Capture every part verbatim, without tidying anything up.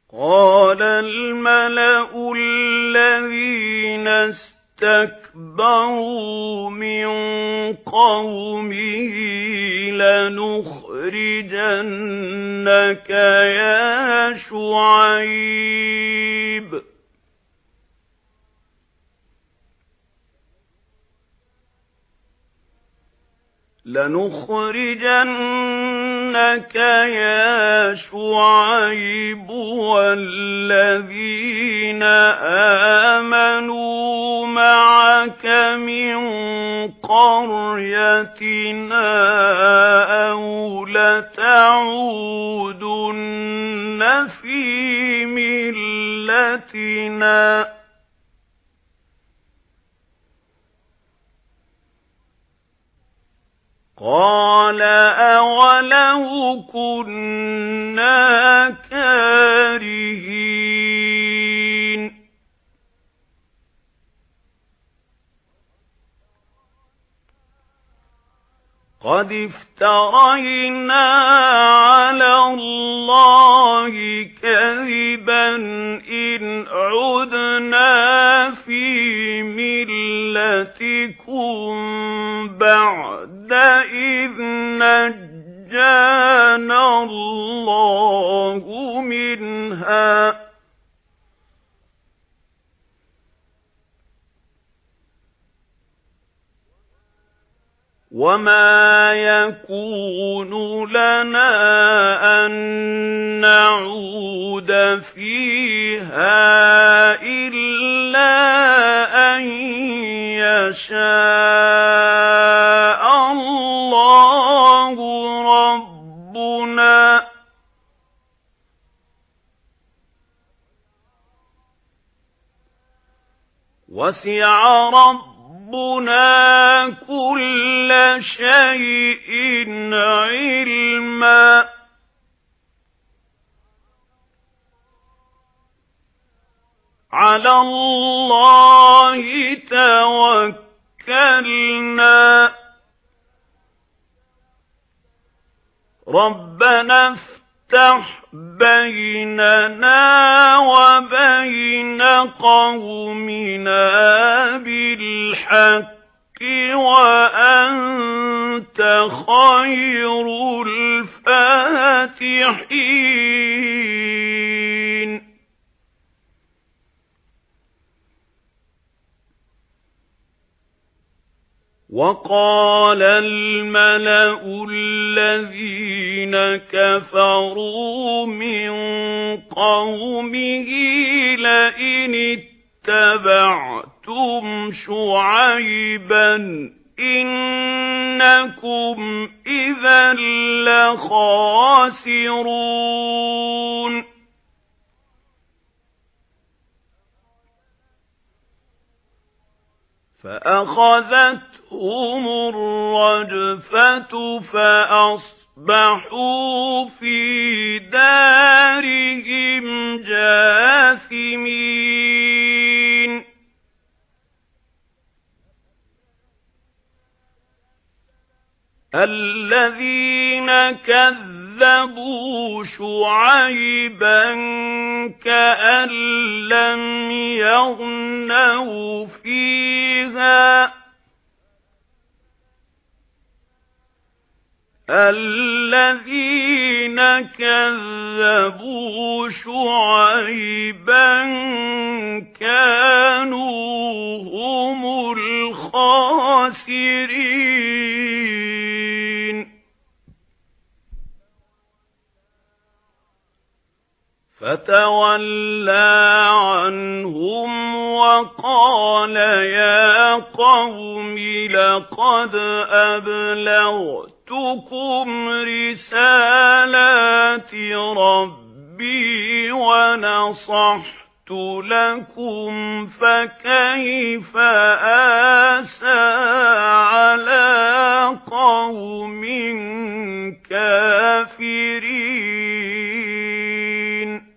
قَالَ الْمَلَأُ الَّذِينَ اسْتَكْبَرُوا مِنْ قَوْمِهِ لَنُخْرِجَنَّكَ يَا شُعَيْبُ لَنُخْرِجَنَّكَ يَا شُعَيْبُ وَالَّذِينَ آمَنُوا مَعَكَ مِنْ قَرْيَتِنَا أَوْ لَتَعُودُنَّ فِي مِلَّتِنَا قَالَ أَوَلَوْ كُنَّا كَارِهِينَ قَدِ افْتَرَيْنَا عَلَى اللَّهِ كَذِبًا إِنْ عُدْنَا فِي مِلَّتِكُمْ بَعْدَ إِذْ نَجَّانَا اللَّهُ مِنْهَا وَمَا يَكُونُ لَنَا أَن نَّعُودَ فِيهَا إِلَّا أَن يَشَاءَ اللَّهُ رَبُّنَا وَسِعَ رَبُّنَا كُلَّ شَيْءٍ عِلْمًا عَلَى اللَّهِ تَوَكَّلْنَا رَبَّنَا افْتَحْ بَيْنَنَا وَبَيْنَ قَوْمِنَا بِالْحَقِّ وَأَنْتَ خَيْرُ الْفَاتِحِينَ وَقَالَ الْمَلَأُ الَّذِينَ كَفَرُوا مِنْ قَوْمِهِ لَئِنِ اتَّبَعْتُمْ شُعَيْبًا إِنَّكُمْ إِذًا لَخَاسِرُونَ فَأَخَذَتْهُمُ الرَّجْفَةُ فَأَصْبَحُوا فِي دَارِهِمْ جَاثِمِينَ الَّذِينَ كَذَّبُوا شُعَيْبًا كَأَن لَّمْ يَغْنَوْا فِيهَا الَّذِينَ كَذَّبُوا شُعَيْبًا كَانُوا هُمُ الْخَاسِرِينَ فَتَوَلَّى عَنْهُمْ وَقَالَ يَا قَوْمِ لَقَدْ أَبْلَغْتُكُمْ رِسَالَاتِ رَبِّي وَنَصَحْتُ لَكُمْ فَكَيْفَ آسَىٰ عَلَىٰ قَوْمٍ كَافِرِينَ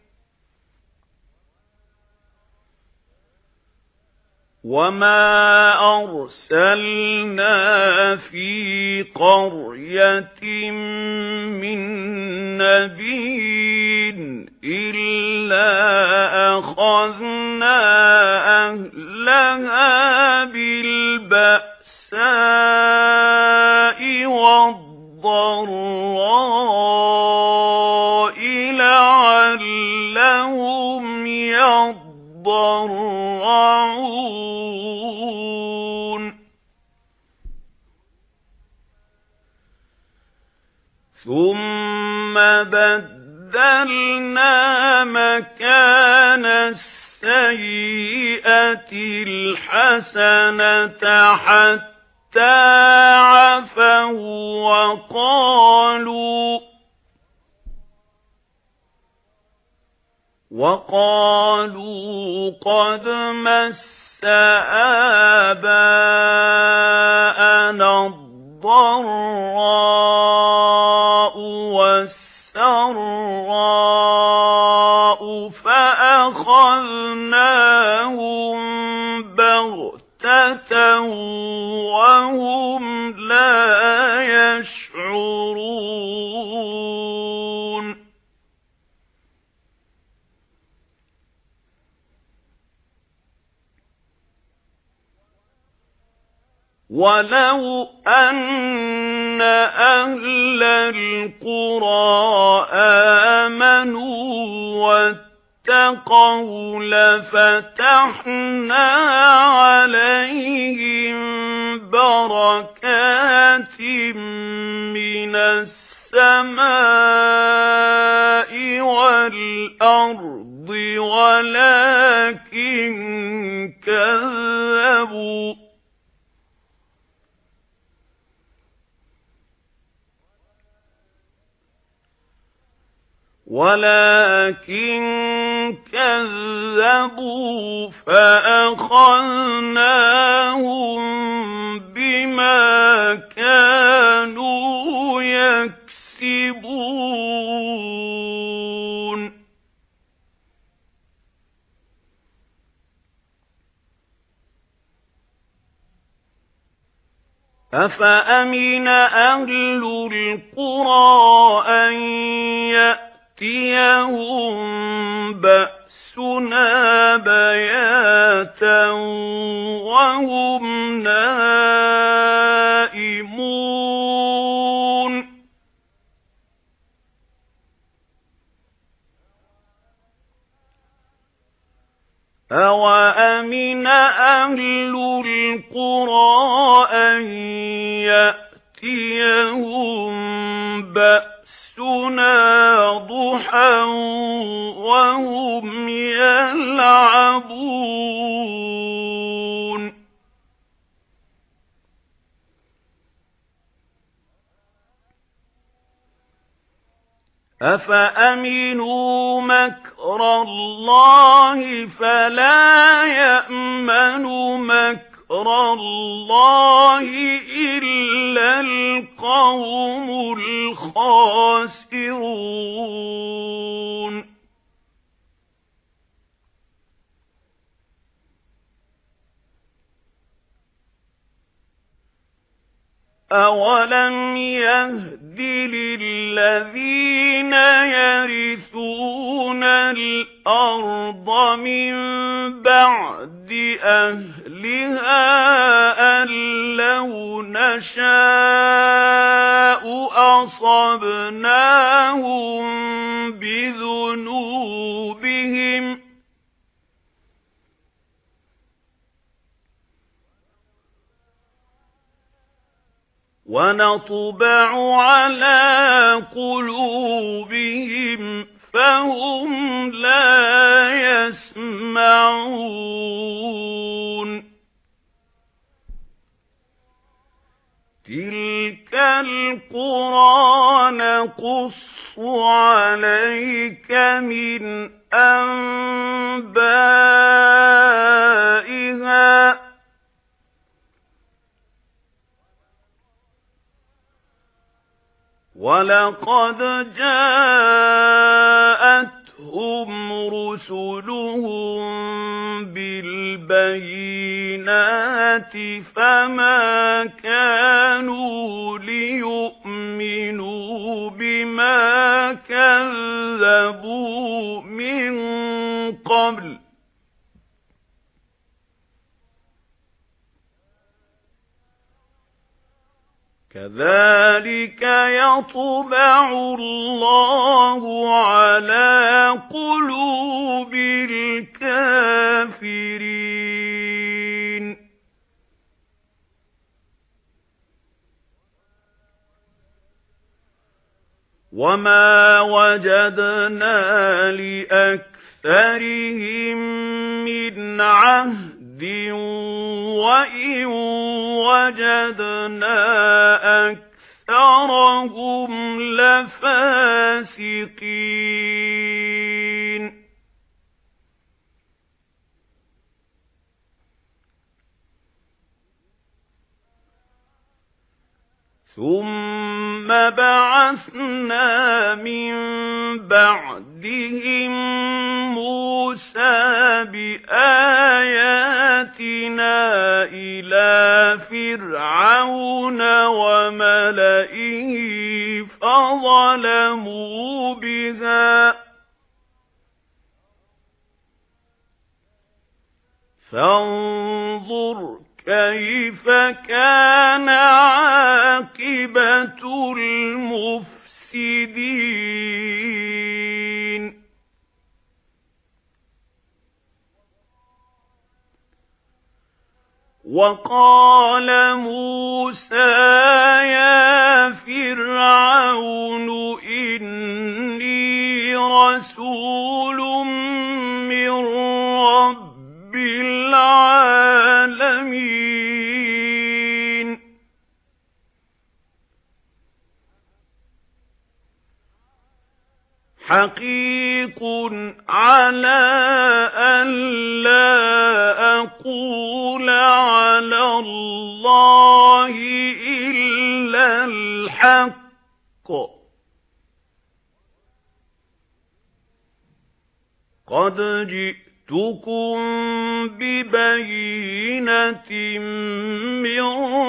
وَمَا أَرْسَلْنَا فِي قَرْيَةٍ مِّن نَّبِيٍّ إِلَّا لَأَخَذْنَا أَهْلَهَا بِالْبَأْسَاءِ وَالضَّرَّاءِ لَعَلَّهُمْ يَضَّرَّعُونَ ثُمَّ بَدَّلْنَا مَكَانَ السَّيِّئَةِ الْحَسَنَةَ حَتَّى عَفَوْا وَقَالُوا وَقَالُوا قَدْ مَسَّ آبَاءَنَا الضَّرَّاءُ وَالسَّرَّاءُ فَأَخَذْنَاهُمْ بَغْتَةً وَهُمْ لَا يَشْعُرُونَ وَلَوْ أَنَّ أَهْلَ الْقُرَىٰ آمَنُوا وَاتَّقَوْا لَفَتَحْنَا عَلَيْهِم بَرَكَاتٍ مِّنَ السَّمَاءِ وَالْأَرْضِ وَلَٰكِن كَذَّبُوا وَلَٰكِن كَذَّبُوا فَأَخَذْنَاهُم بِمَا كَانُوا يَكْسِبُونَ أَفَأَمِنَ أَهْلُ الْقُرَىٰ أَن يَأْتِيَهُم بَأْسُنَا بَيَاتًا وَهُمْ نَائِمُونَ أَوَأَمِنَ أَهْلُ الْقُرَىٰ أَن يَأْتِيَهُم بَأْسُنَا ضُحًى وَهُمْ يَلْعَبُونَ أَفَأَمِنُوا مَكْرَ اللَّهِ فَلَا يَأْمَنُ مَكْرَ اللَّهِ إِلَّا الْقَوْمُ الْخَاسِرُونَ أَوَلَمْ يَهْدِ لِلَّذِينَ يَرِثُونَ الْأَرْضَ مِن بَعْدِ أَهْلِهَا أَن لَّوْ نَشَاءُ أَصَبْنَاهُم بِذُنُوبِهِمْ وَنَطْبَعُ عَلَى قُلُوبِهِمْ فَهُمْ لَا يَسْمَعُونَ تِلْكَ الْقُرَىٰ نَقُصُّ عَلَيْكَ مِنْ أَنبَائِهَا وَلَقَدْ جَاءَتْهُمْ رُسُلُهُم بِالْبَيِّنَاتِ فَمَا كَانُوا لِيُؤْمِنُوا بِمَا كَذَّبُوا مِن كذلك يطبع الله على قلوب الكافرين وما وجدنا لأكثرهم من عهد وإن وجدنا أكثرهم لفاسقين ثم بعثنا من بعدهم موسى بآياتنا إلى فرعون وملئه فظلموا بها فانظر كيف كان عاقبة المفسدين وقال موسى يا فرعون إني رسول من رب العالمين حقيق على أن لا أقول على الله إلا الحق قد جئتكم ببينة من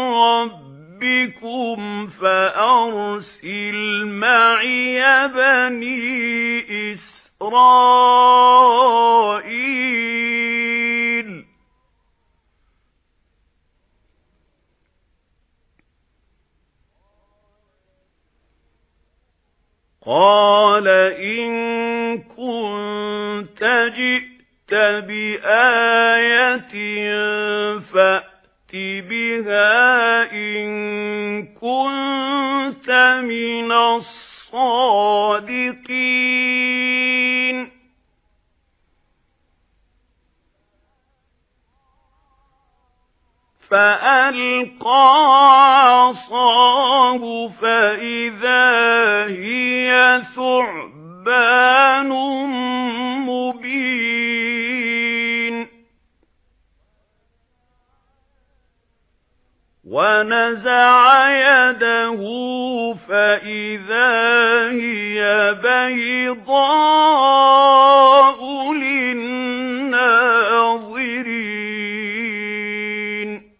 ربكم فأرسل معي بني إسرائيل قال إن كنت جئت بآية فأت بها إن كنت من الصادقين فألقى عصاه فإذا هي ثعبان مبين ونزع يده فإذا هي بيضاء للناظرين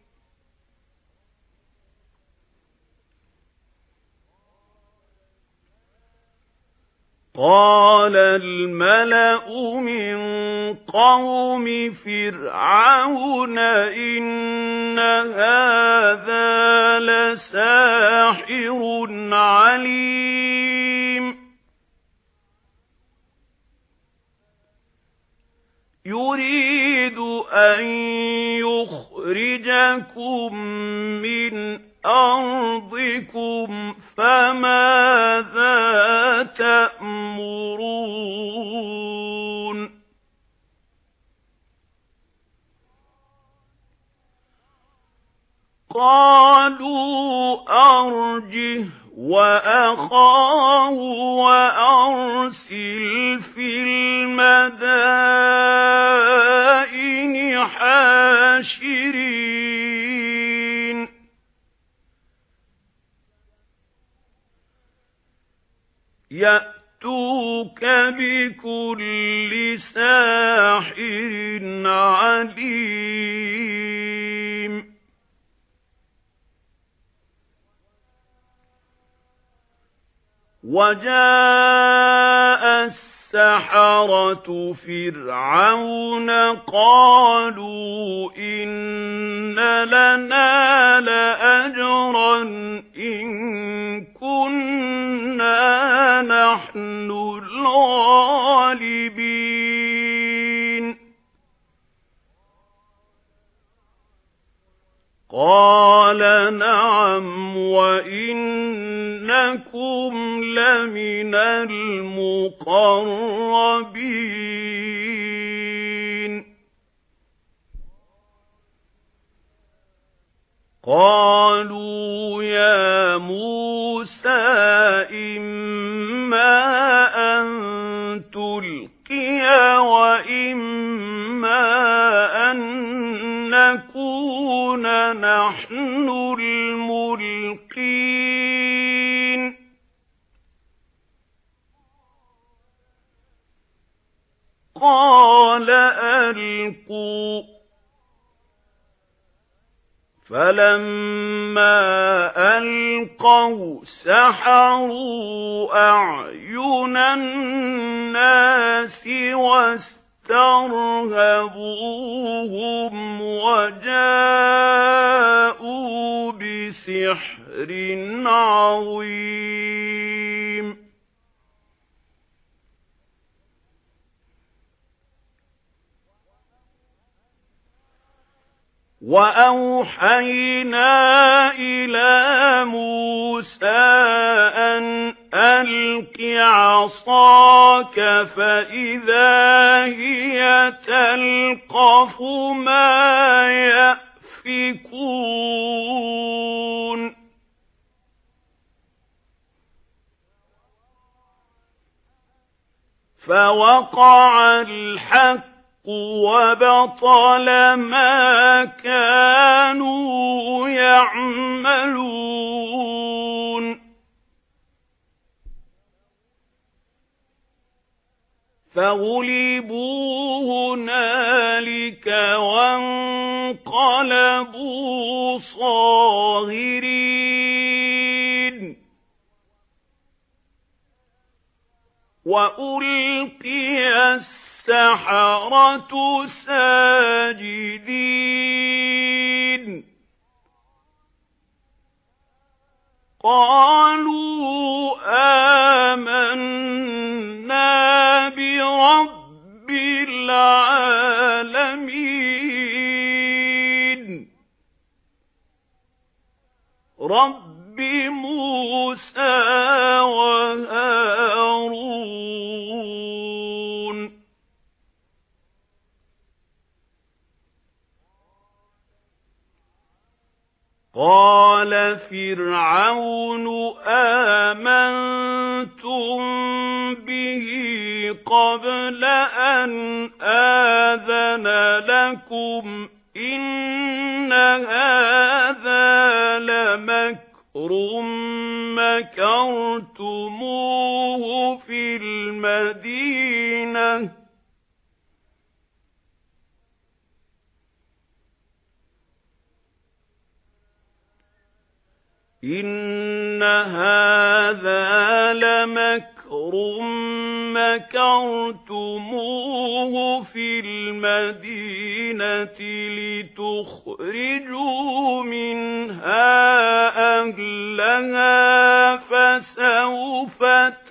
قال الملأ من قوم فرعون إن هذا لساحر عليم يريد أن يخرجكم من أرضكم فماذا تأمرون قالوا أرجه وأخاه وأرسل في المدائن حاشرين يأتوك بكل ساحر عليم وجاء السحرة فرعون قالوا إن لنا لأجرا إن كنا نحن الغالبين قال نعم وإنكم لمن المقربين قالوا يا موسى إما أن تلقي وإما أن نكون نحن الملقين قال ألقوا فلما ألقوا سحروا أعين الناس واسترهبوهم وجاءوا بسحر عظيم وأوحينا إلى موسى أن ألق عصاك فإذا هي تلقف ما يأفكون فوقع الحق وبطل ما كانوا يعملون فغلبوا هنالك وانقلبوا صاغرين وألقي السحرة ساجدين قالوا آمنا برب العالمين رب موسى وهارون قال فرعون آمنتم به قبل أن آذن لكم إن هذا لمكر مكرتموه في المدينة إن هذا لمكر مكرتموه في المدينة لتخرجوا منها أهلها فسوف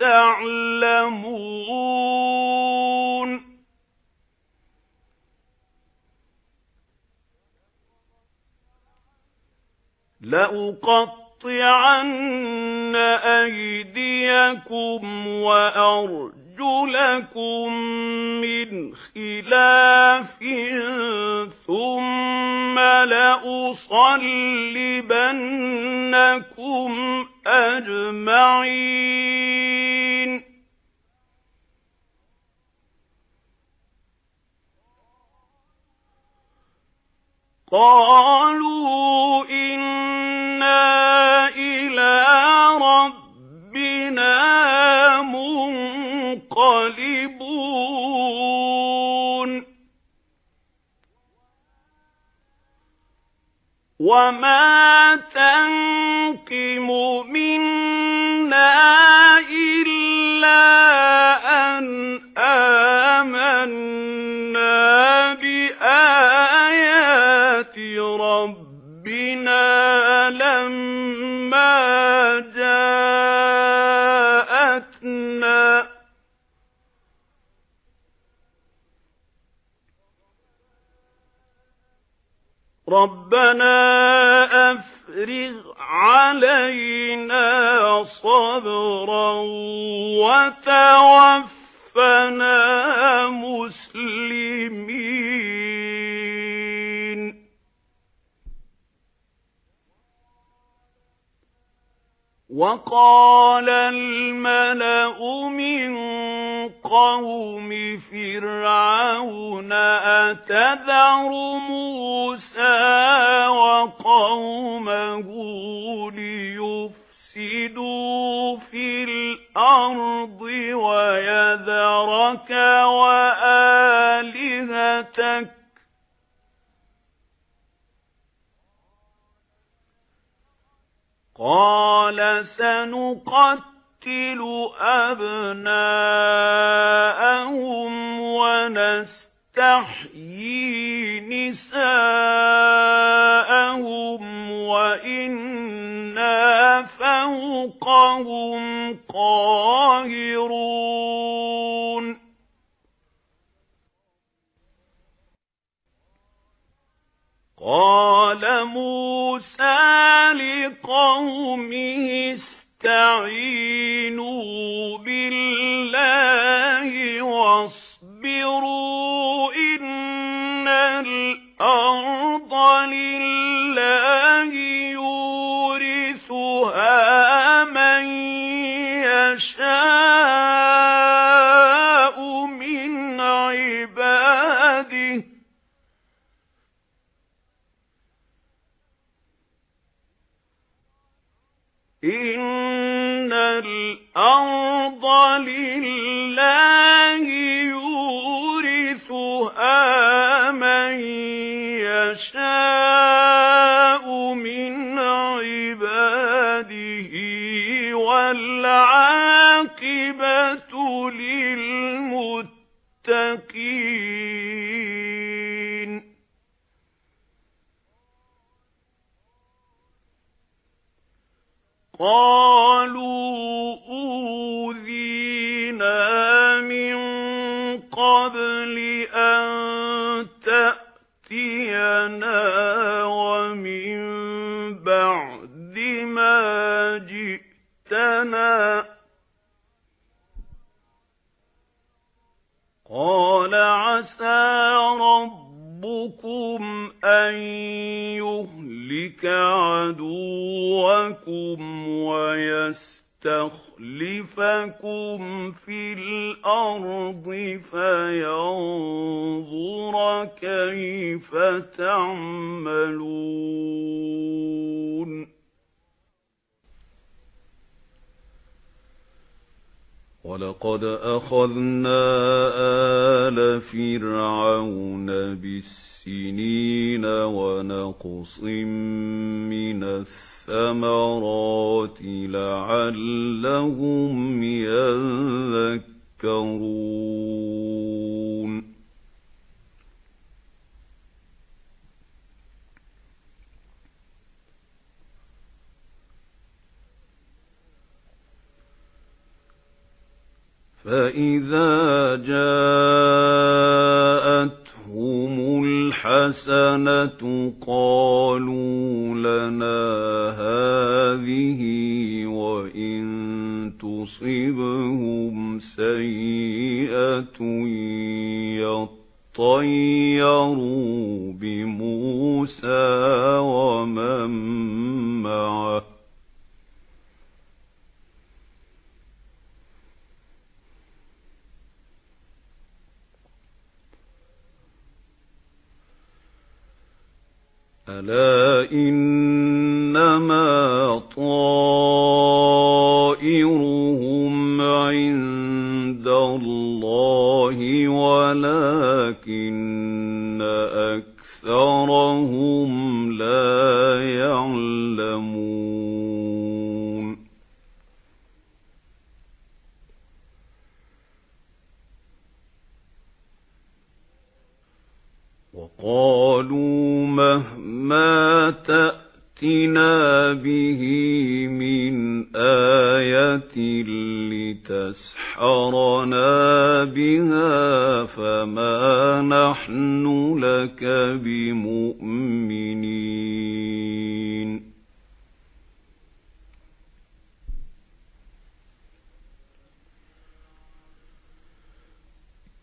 تعلمون لأقطعن أيديكم وأرجلكم من خلاف ثم لأصلبنكم أجمعين قالوا إنا إلى ربنا منقلبون وما تنقم منا إلا أن رَبَّنَا أَفْرِغْ عَلَيْنَا صَبْرًا وَتَوَفَّنَا مُسْلِمِينَ وَقَالَ الْمَلَأُ مِنْ قَوْمِ فِرْعَوْنَ أَتَذَرُ مُوسَى وَقَوْمَهُ لِيُفْسِدُوا فِي الْأَرْضِ وَيَذَرَكَ وَآلِهَتَكَ قَالَ سَنُقَتِّلُ أَبْنَاءَهُمْ وَنَسْتَحْيِي نِسَاءَهُمْ وَإِنَّا فَوْقَهُمْ قَاهِرُونَ قَالَ مُوسَى لِقَوْمِهِ اسْتَعِينُوا بِاللَّهِ وَاصْبِرُوا إِنَّ الْأَرْضَ لِلَّهِ يُورِثُهَا مَن يَشَاءُ مِنْ عِبَادِهِ إِنَّ الْأَرْضَ لِلَّهِ يُورِثُهَا مَن يَشَاءُ مِنْ عِبَادِهِ وَالْعَاقِبَةُ لِلْمُتَّقِينَ قَالُوا أُوذِينَا مِنْ قَبْلِ أَنْ تَأْتِيَنَا وَمِنْ بَعْدِ مَا جِئْتَنَا قَالَ عَسَى رَبُّكُمْ أَنْ يُهْلِكَ عَدُوَّكُمْ وَيَسْتَخْلِفَكُمْ فِي الْأَرْضِ فَيَنْظُرَ كَيْفَ تَعْمَلُونَ وَلَقَدْ أَخَذْنَا آلَ فِرْعَوْنَ بِالسِّنِينَ وَنَقْصٍ مِنَ الثَّمَرَاتِ لَعَلَّهُمْ يَذَّكَّرُونَ فَإِذَا جَاءَتْهُمُ الْحَسَنَةُ قَالُوا لَنَا هَٰذِهِ وَإِن تُصِبْهُمْ سَيِّئَةٌ يَطَّيَّرُوا بِمُوسَى وَمَن مَّعَهُ أَلَا إِنَّمَا طَائِرُهُمْ عِندَ اللَّهِ وَلَكِنَّ أَكْثَرَهُمْ لَا يَعْلَمُونَ وَقَالُوا مَهْمَا تَأْتِنَا بِهِ مِنْ آيَةٍ لِتَسْحَرَنَا بِهَا فَمَا نَحْنُ لَكَ بِمُؤْمِنِينَ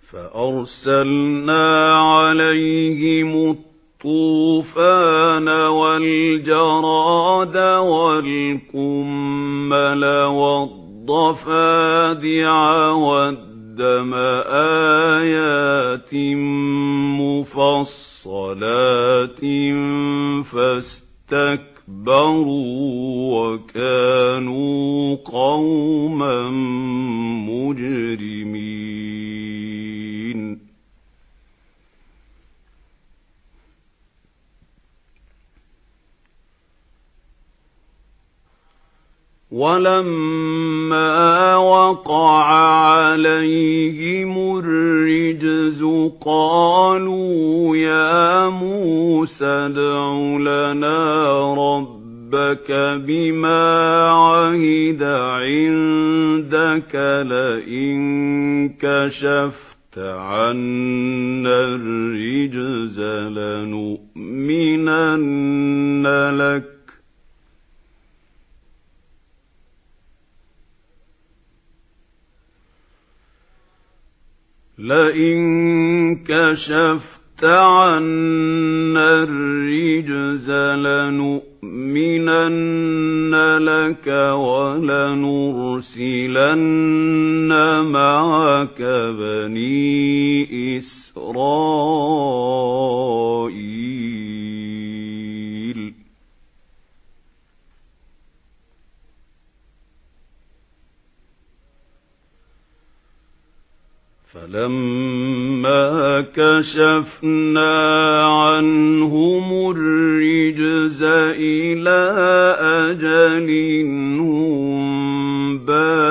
فأرسلنا عليهم الطوفان والجراد والقمل والضفادع والدم آيات مفصلات فاستكبروا وكانوا قوما مجرمين. ولما وقع عليهم الرجز قالوا يا موسى ادع لنا ربك بما عهد عندك لئن كشفت عنا الرجز لنؤمنن لك لئن كشفت عنا الرجز لنؤمنن لك ولنرسلن معك بني إسرائيل. فلما كشفنا عنهم الرجز إلى أجل هم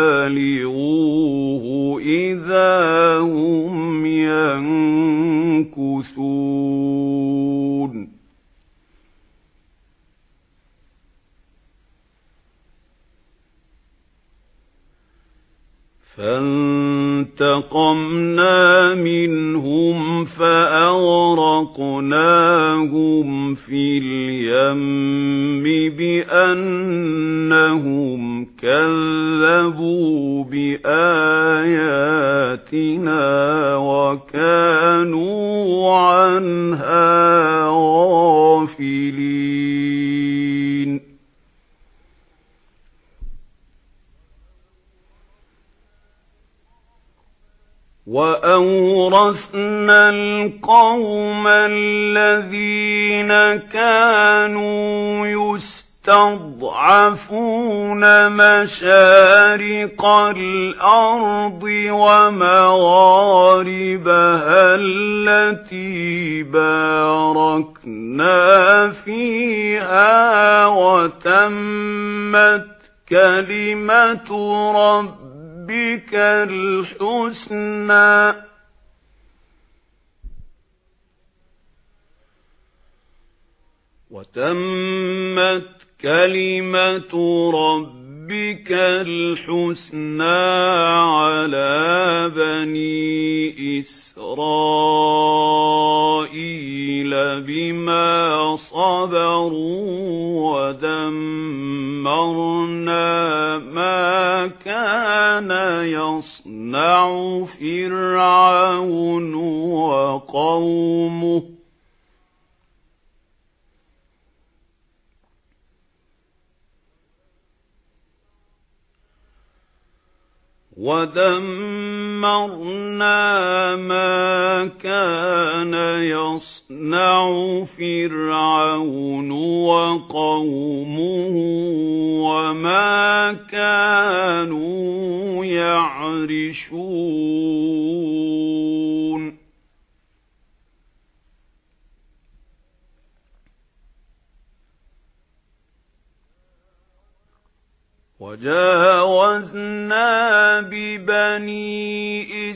بالغوه إذا هم ينكثون. فانتقمنا منهم فأغرقناهم في اليم بأنهم كذبوا بآياتنا وكانوا عنها غافلين. وأورثنا القوم الذين كانوا يستضعفون مشارق الأرض ومغاربها التي باركنا فيها وتمت كلمة ربنا ربك الحسنى وتمت كلمة ربك الحسنى على بني إسرائيل بما صبروا ودمرنا ما كان يصنع فرعون وقومه ودمرنا ما كان يصنع فرعون وقومه وما كانوا يعرشون. وجاوزنا ببني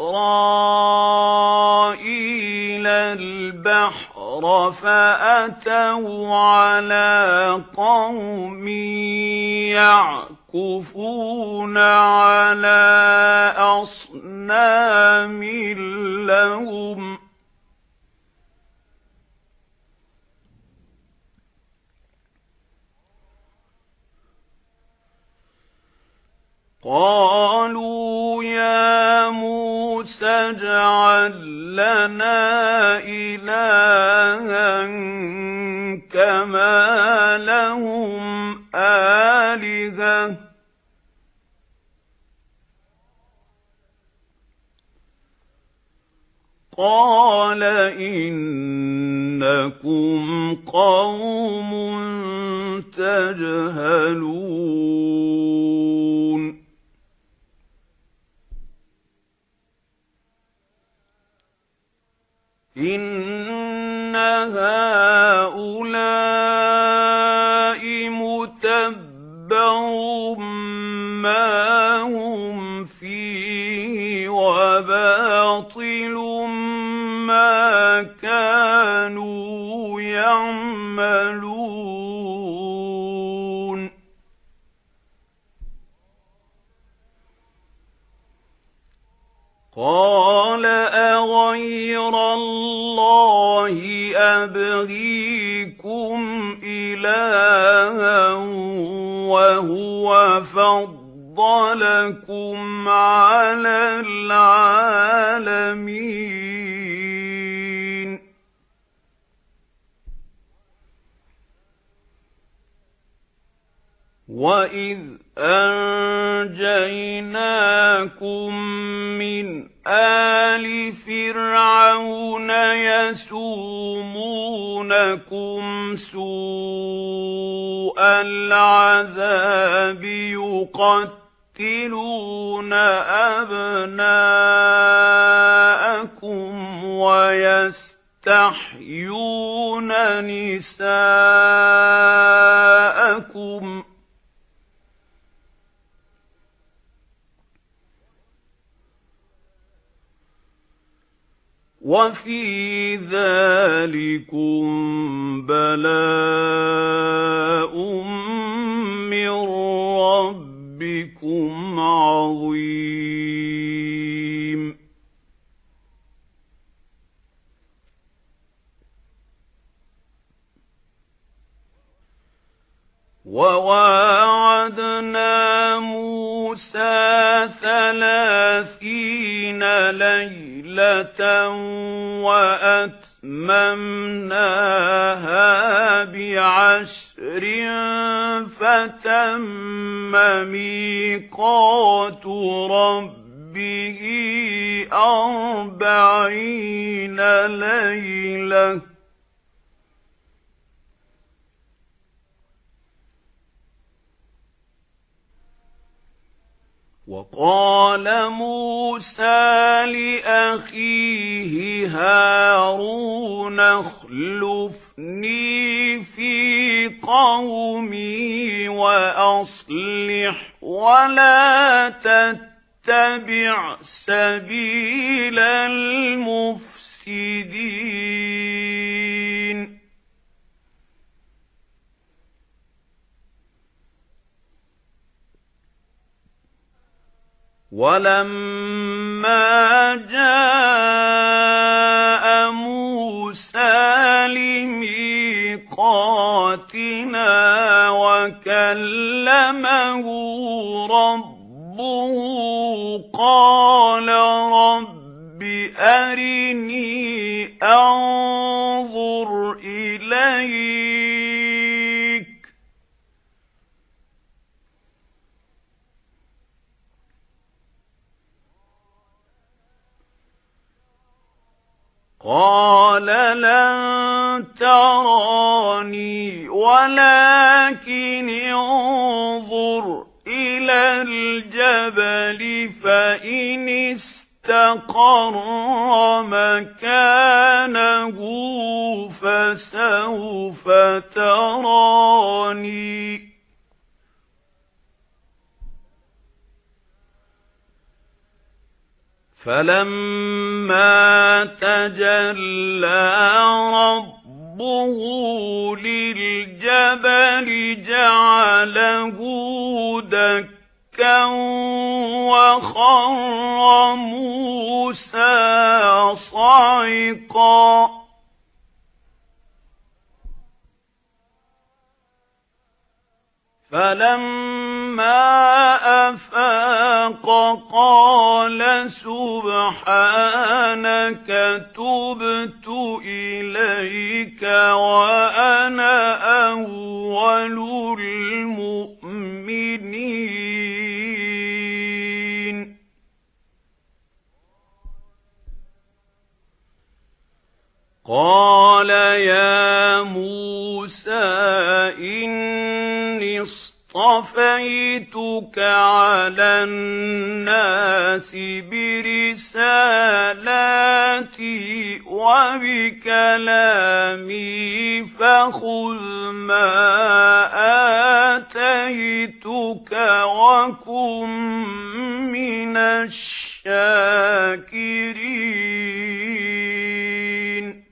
إسرائيل البحر فأتوا على قوم يعكفون على أصنام لهم قالوا يا موسى تجعل لنا إلها كما لهم آلهة قال إنكم قوم تجهلون إن هؤلاء متبر ما هم فيه وباطل ما كانوا يعملون قال أغير الله أبغيكم إلها وهو فضلكم على العالمين وَإِذْ أَنْجَيْنَاكُمْ مِنْ آلِ فِرْعَوْنَ يَسُومُونَكُمْ سُوءَ الْعَذَابِ يُقَتِّلُونَ أَبْنَاءَكُمْ وَيَسْتَحْيُونَ نِسَاءَكُمْ وَفِي ذَلِكُمْ بَلَاءٌ مِّن رَّبِّكُمْ عَظِيمٌ وَوَاعَدْنَا مُوسَى ثَلَاثِينَ لَيْلَةً وَأَتْمَمْنَاهَا بِعَشْرٍ فَتَمَّ مِيقَاتُ رَبِّهِ أَرْبَعِينَ لَيْلَةً وَقَالَ مُوسَى لِأَخِيهِ هَارُونَ اخْلُفْنِي فِي قَوْمِي وَأَصْلِحْ وَلَا تَتَّبِعْ سَبِيلَ الْمُفْسِدِينَ وَلَمَّا جَاءَ مُوسَى لِمِيقَاتِنَا وَكَلَّمَهُ رَبُّهُ قَالَ رَبِّ أَرِنِي أَنظُرْ إِلَيْكَ قَالَ لَن تَرَانِي وَلَكِنِ انظُرْ إِلَى الْجَبَلِ فَإِنِ اسْتَقَرَّ مَكَانَهُ فَسَوْفَ تَرَانِي فَلَمَّا تَجَلَّى رَبُّهُ لِلْجَبَلِ جَعَلَهُ دَكًّا وَخَرَّ مُوسَى صَعِقًا فَلَمَّا أَفَاقَ فانطلق قال سبحانك تبت إليك وأنا أول المؤمنين قال يا موسى إني اصطفيتك على الناس برسالاتي وبكلامي فخذ ما آتيتك وكن من الشاكرين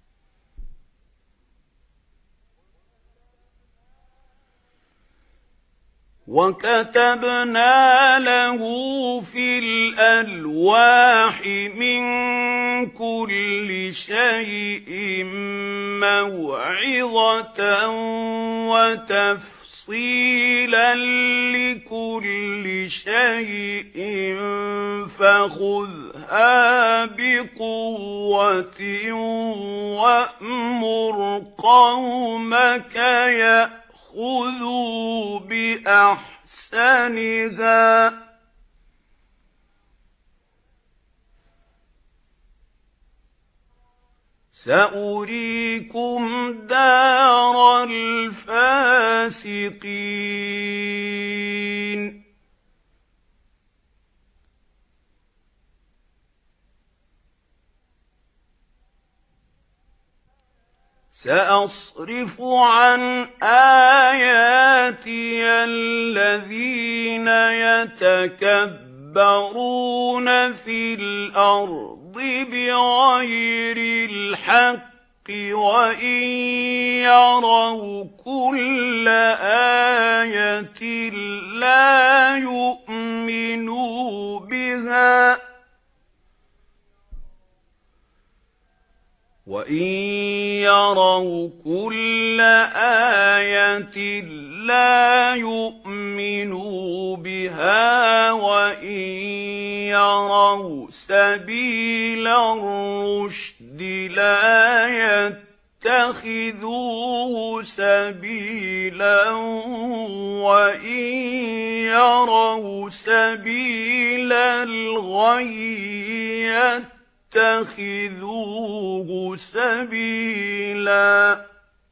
وكتبنا له في الألواح من كل شيء موعظة وتفصيلا لكل شيء فخذها بقوة وأمر قومك يأخذوا خذوا بأحسنها سأريكم دار الفاسقين سأصرف عن آياتي الذين يتكبرون في الأرض بغير الحق وإن يروا كل آية لا يؤمنوا بها وَإِن يَرَوْا كُلَّ آيَةٍ لَّا يُؤْمِنُوا بِهَا وَإِن يَرَوْا سَبِيلَ الرُّشْدِ لَا يَتَّخِذُوهُ سَبِيلًا وَإِن يَرَوْا سَبِيلَ الْغَيِّ اتخذوه سبيلا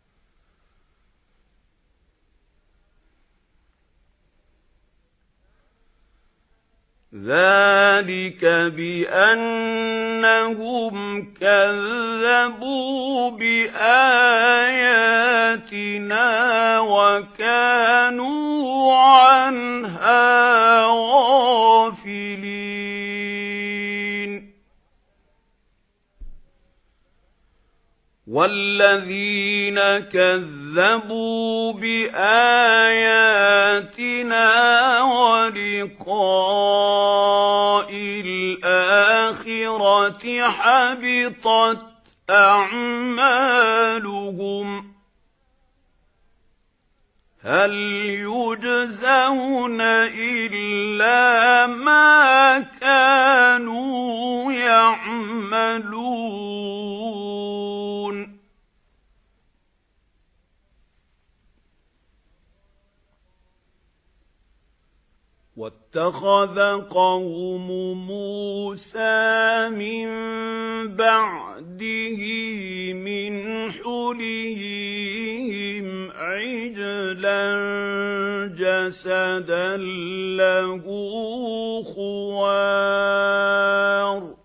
ذلك بأنهم كذبوا بآياتنا وكانوا عنها غافلين والذين كذبوا بآياتنا ولقاء الآخرة حبطت أعمالهم هل يجزون إلا ما كانوا يعملون واتخذ قوم موسى من بعده من حليهم عجلا جسدا له خوار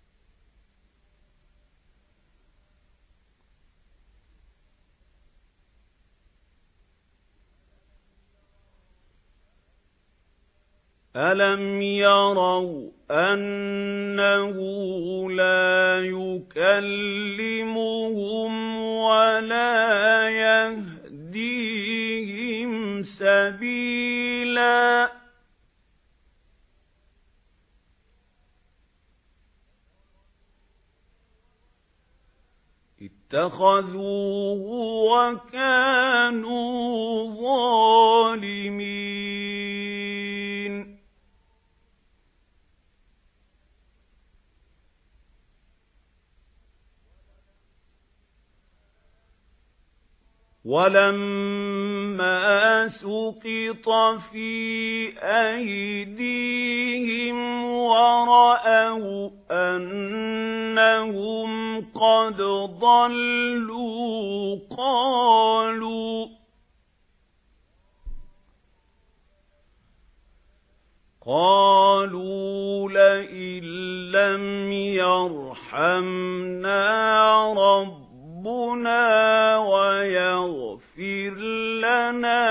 أَلَمْ يَرَوْا أَنَّهُ لَا يُكَلِّمُهُمْ وَلَا يَهْدِيهِمْ سَبِيلًا اتَّخَذُوهُ وَكَانُوا ظَالِمِينَ وَلَمَّا سُقِطَ فِي أَيْدِيهِمْ وَرَأَوْا أَنَّهُمْ قَدْ ضَلُّوا قَالُوا قَالُوا لَئِن لَّمْ يَرْحَمْنَا رَبُّنَا وَيَغْفِرْ لَنَا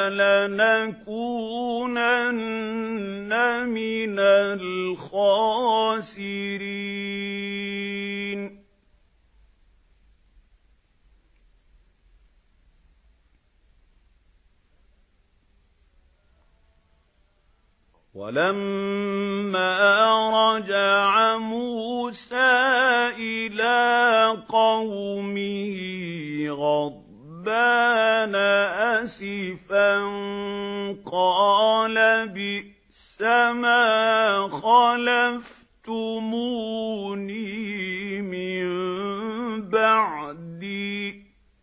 لَنَكُونَنَّ مِنَ الْخَاسِرِينَ وَلَمَّا رَجَعَ مُوسَى إِلَى قَوْمِهِ غَضْبَانَ أَسِفًا قَالَ بِئْسَمَا خَلَفْتُمُونِي مِن بَعْدِي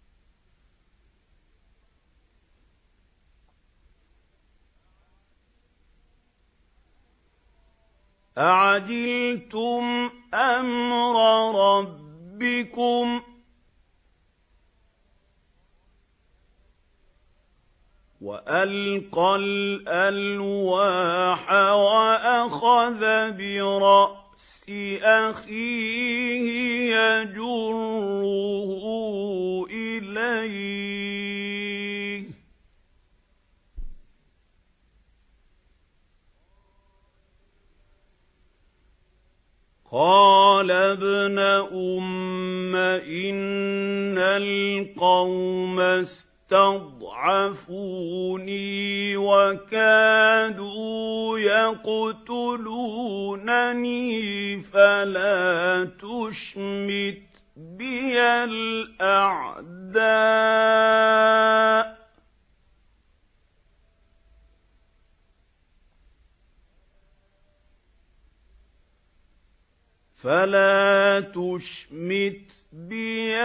أَعَجِلْتُمْ أَمْرَ رَبِّكُمْ وَأَلْقَى الْأَلْوَاحَ وَأَخَذَ بِرَأْسِ أَخِيهِ يَجُرُّهُ إِلَيْهِ قَالَ ابْنَ أُمَّ إِنَّ الْقَوْمَ اسْتَضْعَفُونِي وَكَادُوا يَقْتُلُونَنِي فَلَا تُشْمِتْ بِيَ الْأَعْدَاءَ فَلَا تُشْمِتْ بِيَ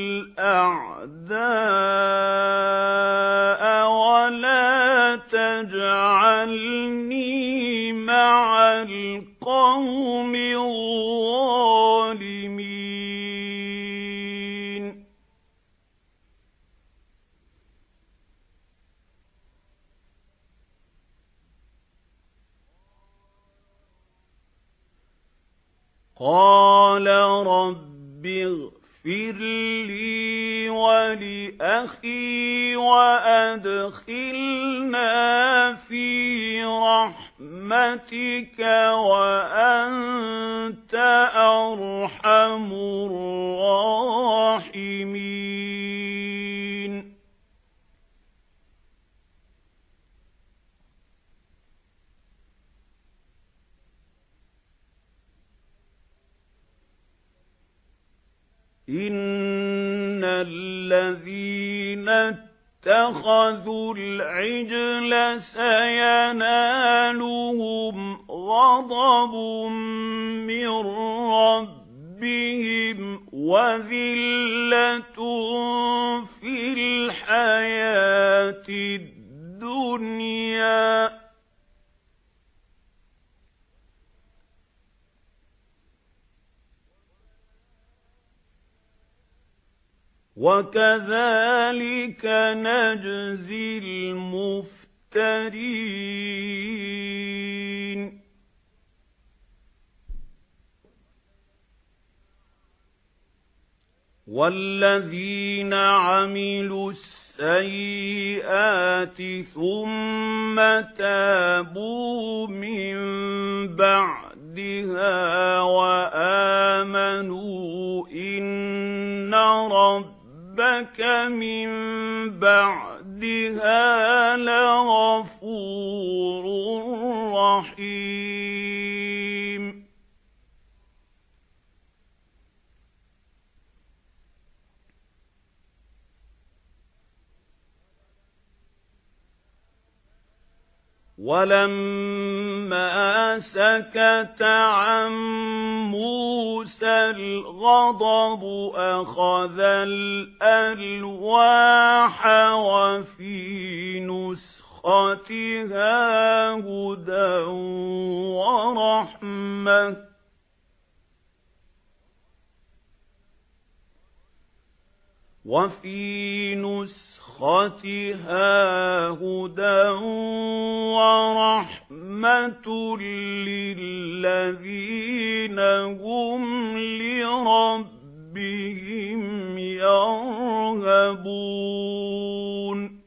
الْأَعْدَاءَ وَلَا تَجْعَلْنِي مَعَ الْقَوْمِ الظَّالِمِينَ قَالَ رَبِّ اغْفِرْ لِي وَلِأَخِي وَأَدْخِلْنَا فِي رَحْمَتِكَ وَأَنْتَ أَرْحَمُ الرَّاحِمِينَ إِنَّ الَّذِينَ اتَّخَذُوا الْعِجْلَ سَيَنَالُهُمْ غَضَبٌ مِّن رَّبِّهِمْ وَذِلَّةٌ فِي الْحَيَاةِ الدُّنْيَا وَكَذَلِكَ نَجْزِي الْمُفْتَرِينَ وَالَّذِينَ عَمِلُوا السَّيِّئَاتِ ثُمَّ تَابُوا مِن بَعْدِهَا وَآمَنُوا إِنَّ رَبَّهُمْ رَبَّكَ مِن بَعْدِهَا لَغَفُورٌ رَّحِيمٌ وَلَمَّا سكت عن موسى الغضب أخذ الألواح وفي نسختها هدى ورحمة وفي نسختها هدى ورحمة للذين هم لربهم يرهبون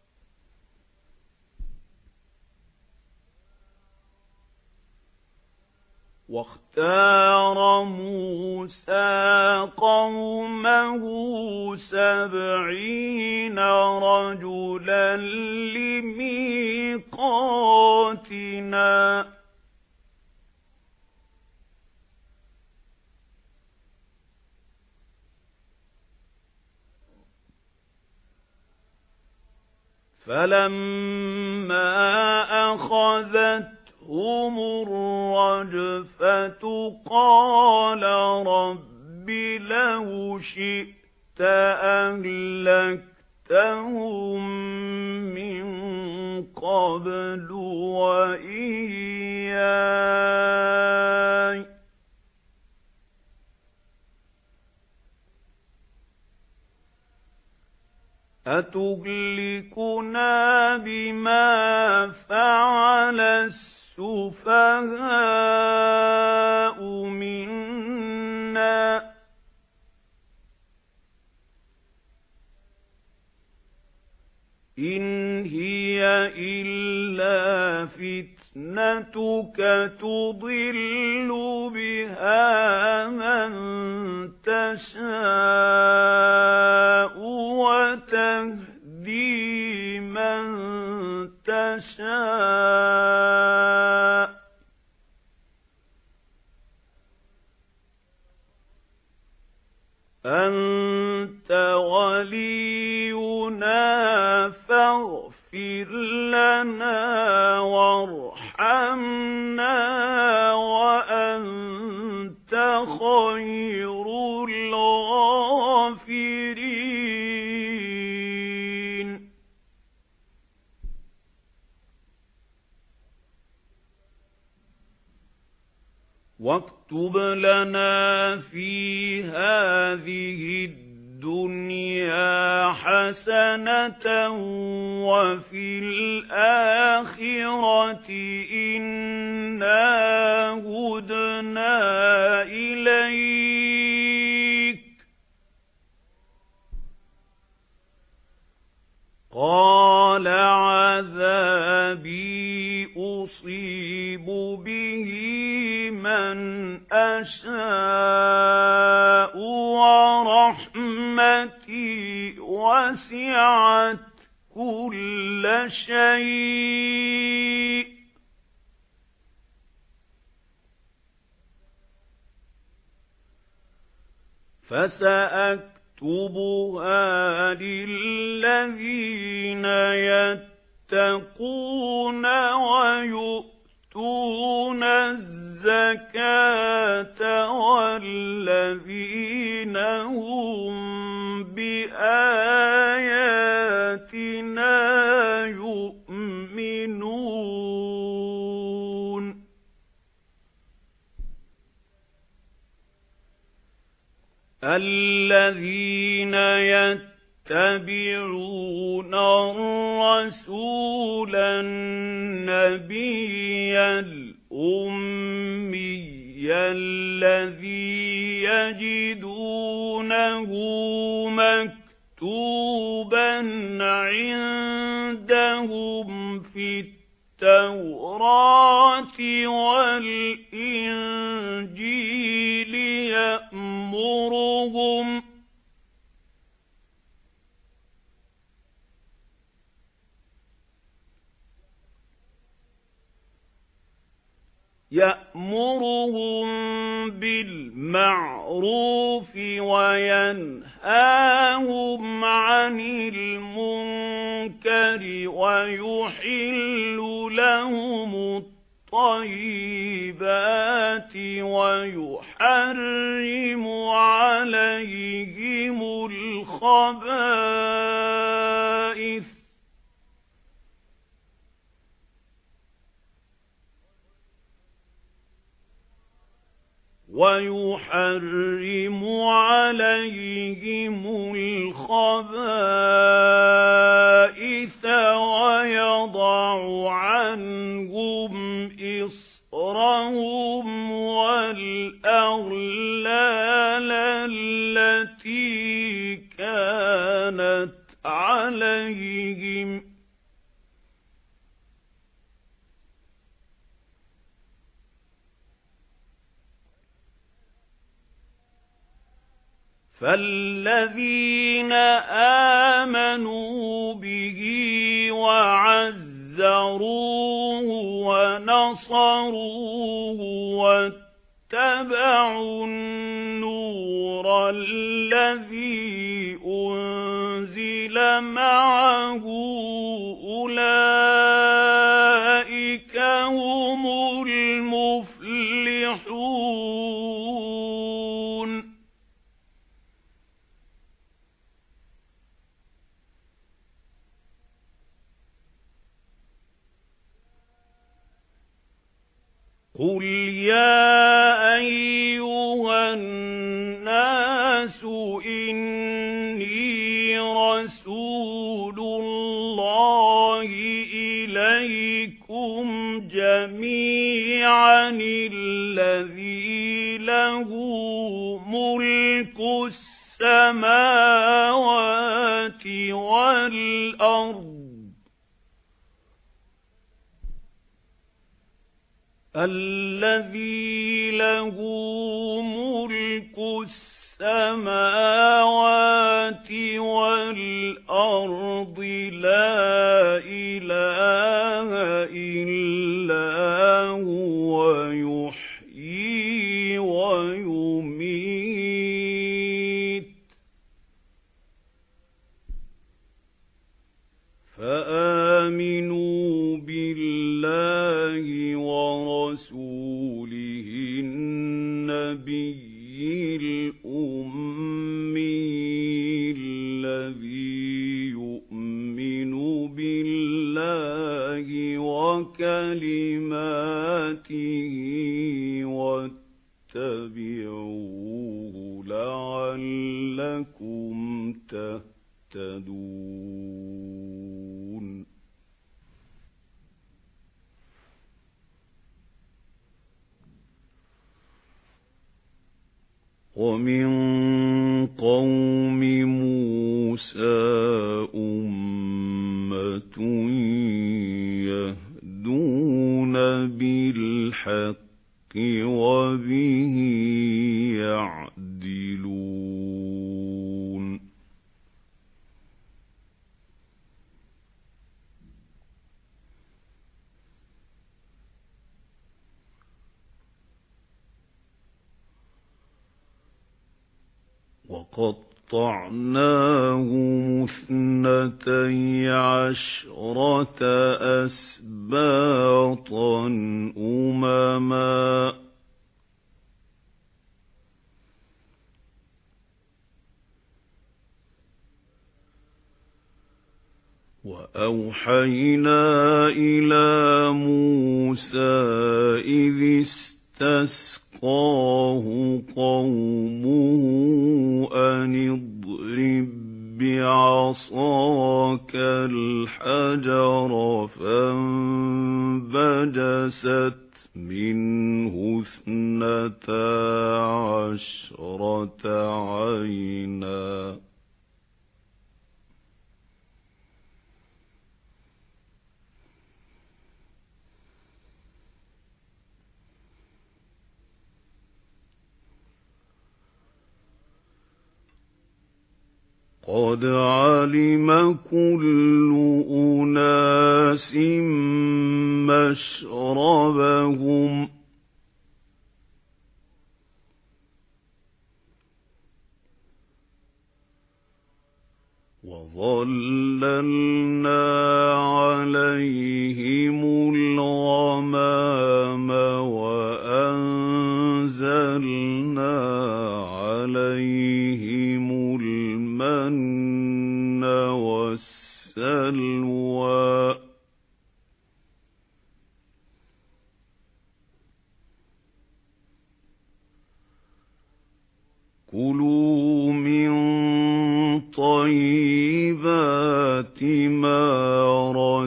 واختار موسى قومه سبعين رجلا لميقاتنا فلما أخذت هم الرجفة قال رب لو شئت أهلكتهم من قبل وإياي أتهلكنا بما فعل السفهاء منا إن هي إلا فتنتك تضل بها من تشاء وتهدي من تشاء أنت ولينا فاغفر لنا وارحمنا وأنت خير الغافرين واكتب لنا في هذه الدنيا حسنة وفي الآخرة إنا هدنا إليك قال عذابي أصيب به من أشاء ورحمتي وسعت كل شيء فسأكتبها للذين يتقون ويؤتون الزكاة والذين هم بآياتنا يؤمنون الذين يتبعون الرسول النبي الأمي الذي يجدونه مكتوبا عندهم في التوراة والإنجيل يأمرهم يأمرهم بالمعروف وينهاهم عن المنكر ويحل لهم الطيبات ويحرم عليهم الخبائث ويحرم عليهم الخبائث ويضع عنهم إصرهم والأغلال التي كانت عليهم فالذين آمنوا به وعزروه ونصروه واتبعوا النور الذي أنزل معه أولئك هم المفلحون. قُلْ يَا أَيُّهَا النَّاسُ إِنِّي رَسُولُ اللَّهِ إِلَيْكُمْ جَمِيعًا الَّذِي لَهُ مُلْكُ السَّمَاوَاتِ وَالْأَرْضِ الَّذِي لَهُ مُلْكُ السَّمَاوَاتِ وَالْأَرْضِ لَا إِلَٰهَ إِلَّا هُوَ يُحْيِي وَيُمِيتُ فَآمِنُوا بِاللَّهِ ورسوله النبي الأمي الذي يؤمن بالله وكلماته واتبعوه لعلكم تهتدون. وَمِنْ قَوْمِ مُوسَى أُمَّةٌ يَهْدُونَ بِالْحَقِّ وَبِهِ يَعْدِلُونَ. وَقَطَّعْنَاهُمُ اثْنَتَيْ عَشْرَةَ أَسْبَاطًا أُمَمًا وَأَوْحَيْنَا إِلَى مُوسَى إِذِ اسْتَسْقَاهُ قَوْمُهُ أَنِ اضْرِب بِّعَصَاكَ الْحَجَرَ فَانبَجَسَتْ مِنْهُ اثْنَتَا عَشْرَةَ عَيْنًا قَدْ عَلِمَ كُلُّ أُنَاسٍ مَّشْرَبَهُمْ وَظَلَّلْنَا عَلَيْهِمُ الْغَمَامَ كُلُوا مِن طَيِّبَاتِ مَا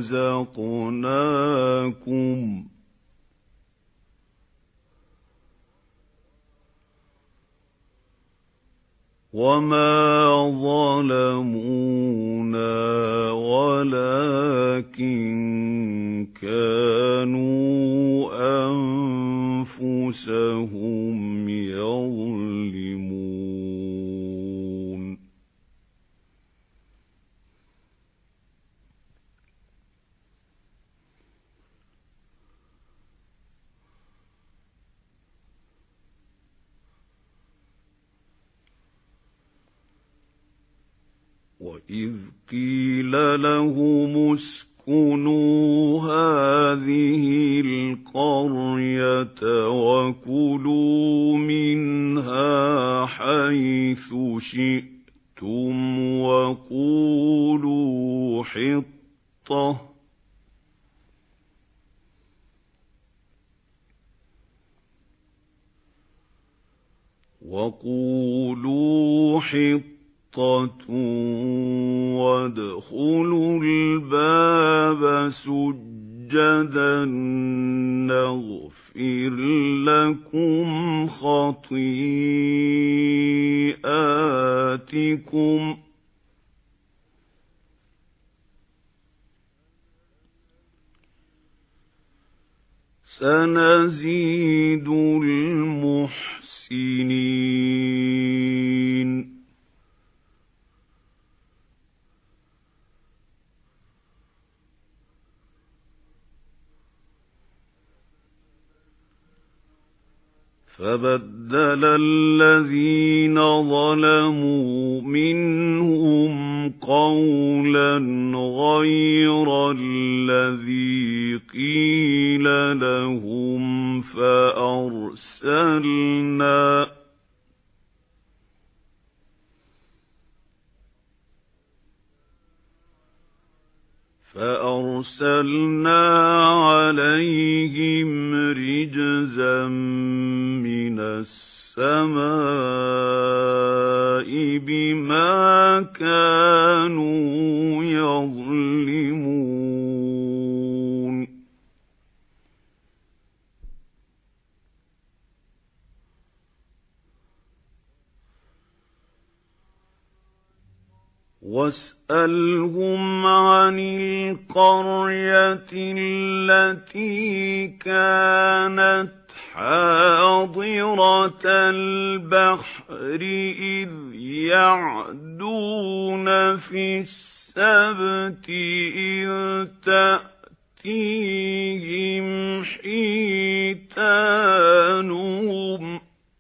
رَزَقْنَاكُمْ وَمَا ظَلَمُونَا وَلَكِن كَانُوا أَنفُسَهُمْ يَظْلِمُونَ وَإِذْ قِيلَ لَهُمُ اسْكُنُوا هَٰذِهِ الْقَرْيَةَ وَكُلُوا مِنْهَا حَيْثُ شِئْتُمْ وَقُولُوا حِطَّةٌ وَقُولُوا حِطَّةٌ وَادْخُلُوا الْبَابَ سُجَّدًا نَّغْفِرْ لَكُمْ خَطِيئَاتِكُمْ سَنَزِيدُ الْمُحْسِنِينَ فَبَدَّلَ الَّذِينَ ظَلَمُوا مِنْهُمْ قَوْلًا غَيْرَ الَّذِي قِيلَ لَهُمْ فَأَرْسَلْنَا فَأَرْسَلْنَا عَلَيْهِمْ رِجْزًا مِّنَ السَّمَاءِ بِمَا كَانُوا يَظْلِمُونَ وَاسْأَلْهُمْ عَنِ الْقَرْيَةِ الَّتِي كَانَتْ حَاضِرَةَ الْبَحْرِ إِذْ يَعْدُونَ فِي السَّبْتِ إِذْ تَأْتِيهِمْ حِيتَانُهُمْ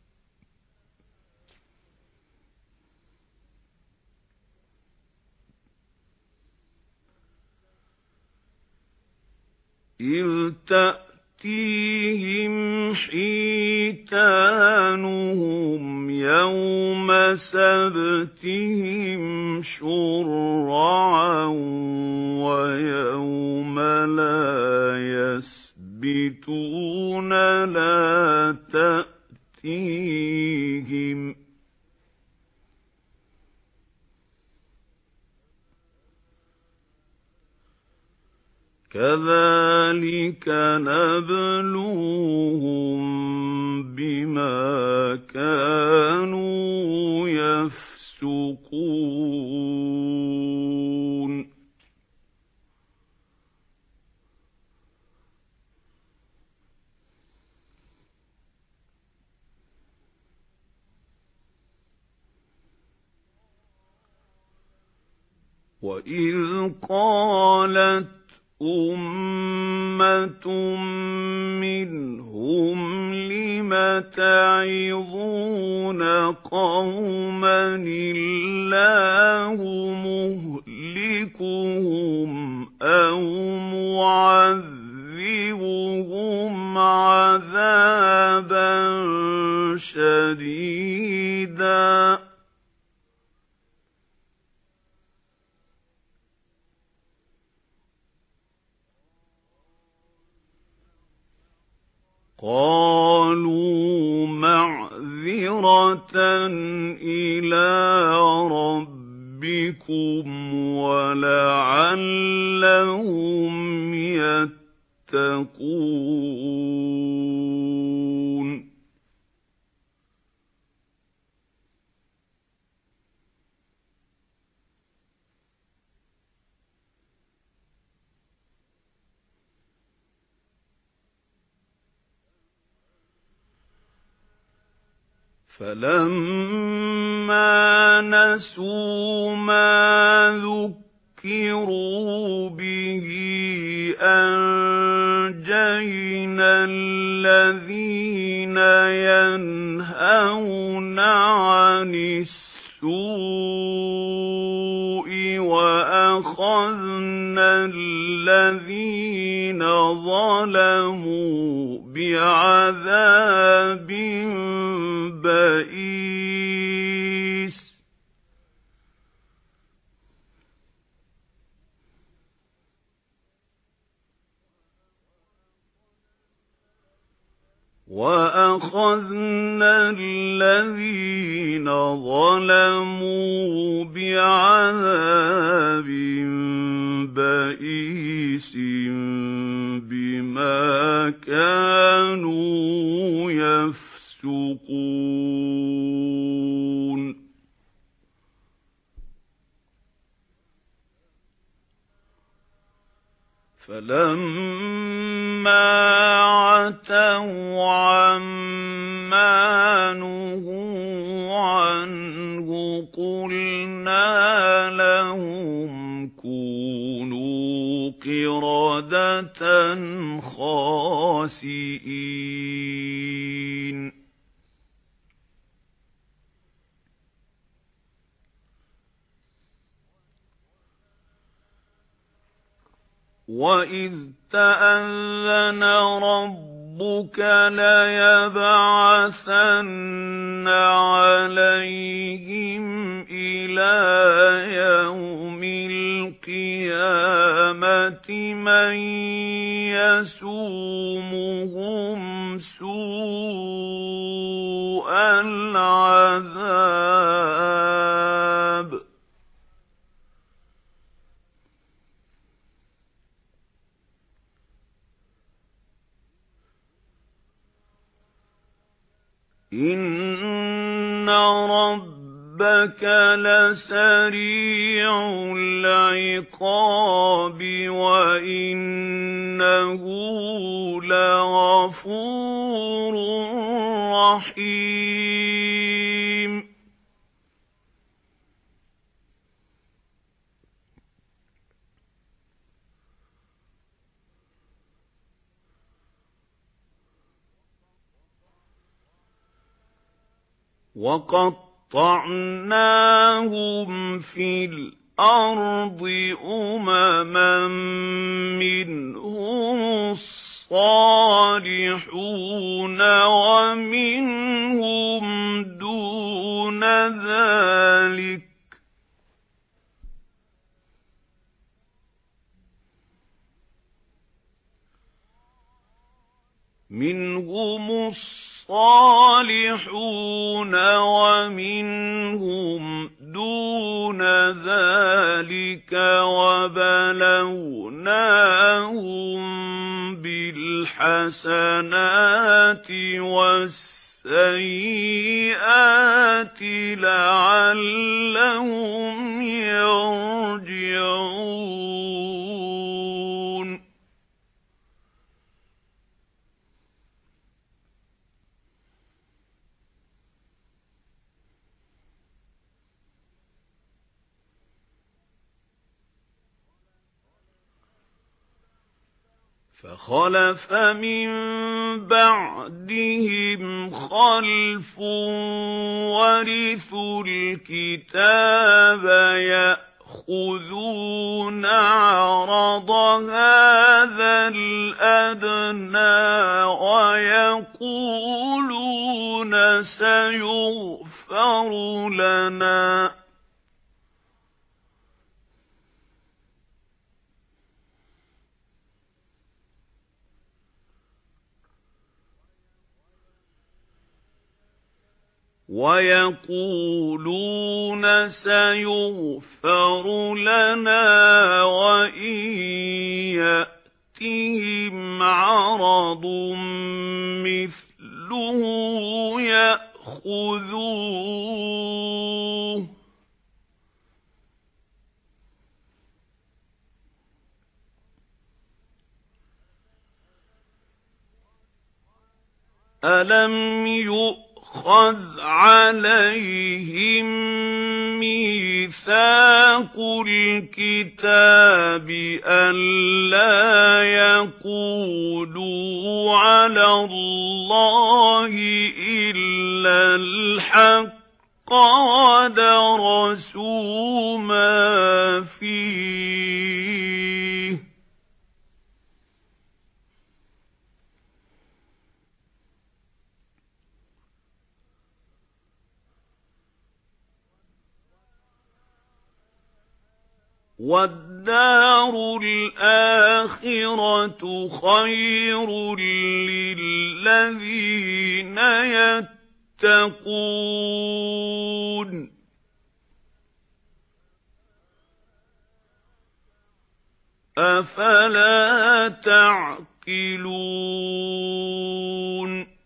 إِذْ تَأْتِيهِمْ حِيتَانُهُمْ يَوْمَ سَبْتِهِمْ شُرَّعًا وَيَوْمَ لَا يَسْبِتُونَ لَا تَأْتِيهِمْ كَذَلِكَ نَبْلُوهُم بِمَا كَانُوا يَفْسُقُونَ وَإِذْ قَالَتْ أُمَّةٌ مِّنْهُمْ لِمَ تَعِظُونَ قَوْمًا اللَّهُ مُهْلِكُهُمْ أَوْ مُعَذِّبُهُمْ عَذَابًا شَدِيدًا قَالُوا مَعْذِرَةً فَلَمَّا نَسُوا مَا ذُكِّرُوا بِهِ أَنجَيْنَا الَّذِينَ يَنْهَوْنَ عَنِ السُّوءِ وَأَخَذْنَا الَّذِينَ ظَلَمُوا بِعَذَابٍ بَئِيسٍ وَأَخَذْنَا الَّذِينَ ظَلَمُوا بِعَذَابٍ بَئِيسٍ بِمَا كَانُوا يَفْسُقُونَ فَلَمَّا عَتَوْا عَمَّا نُهُوا عَنْهُ قُلْنَا لَهُمْ كُونُوا قِرَدَةً خَاسِئِينَ وَإِذْ تَأَذَّنَ رَبُّكَ لَيَبْعَثَنَّ عَلَيْهِمْ إِلَى يَوْمِ الْقِيَامَةِ مَن يَسُومُهُمْ سُوءَ الْعَذَابِ إِنَّ رَبَّكَ لَسَرِيعُ الْعِقَابِ وَإِنَّهُ لَغَفُورٌ رَّحِيمٌ وَقَطَّعْنَاهُمْ فِي الْأَرْضِ أُمَمًا مِّنْهُمُ الصَّالِحُونَ وَمِنْهُمْ دُونَ ذَلِكَ مِنْهُمُ الصَّالِحُونَ وَمِنْهُمْ دُونَ ذَلِكَ وَبَلَوْنَاهُم بِالْحَسَنَاتِ وَالسَّيِّئَاتِ لَعَلَّهُمْ يَرْجِعُونَ فَخَلَفَ مِن بَعْدِهِمْ خَلْفٌ وَرِثُوا الْكِتَابَ يَأْخُذُونَ عَرَضَ هَذَا الْأَدْنَىٰ وَيَقُولُونَ سَيُغْفَرُ لَنَا وَيَقُولُونَ سَيُغْفَرُ لَنَا وَإِن يَأْتِهِمْ عَرَضٌ مِّثْلُهُ يَأْخُذُوهُ أَلَمْ يُؤْخَذْ يُؤْخَذْ عَلَيْهِم مِّيثَاقُ الْكِتَابِ أَلَّا يَقُولُوا عَلَى اللَّهِ إِلَّا الْحَقَّ وَدَرَسُوا مَا فِيهِ وَالدَّارُ الْآخِرَةُ خَيْرٌ لِّلَّذِينَ يَتَّقُونَ أَفَلَا تَعْقِلُونَ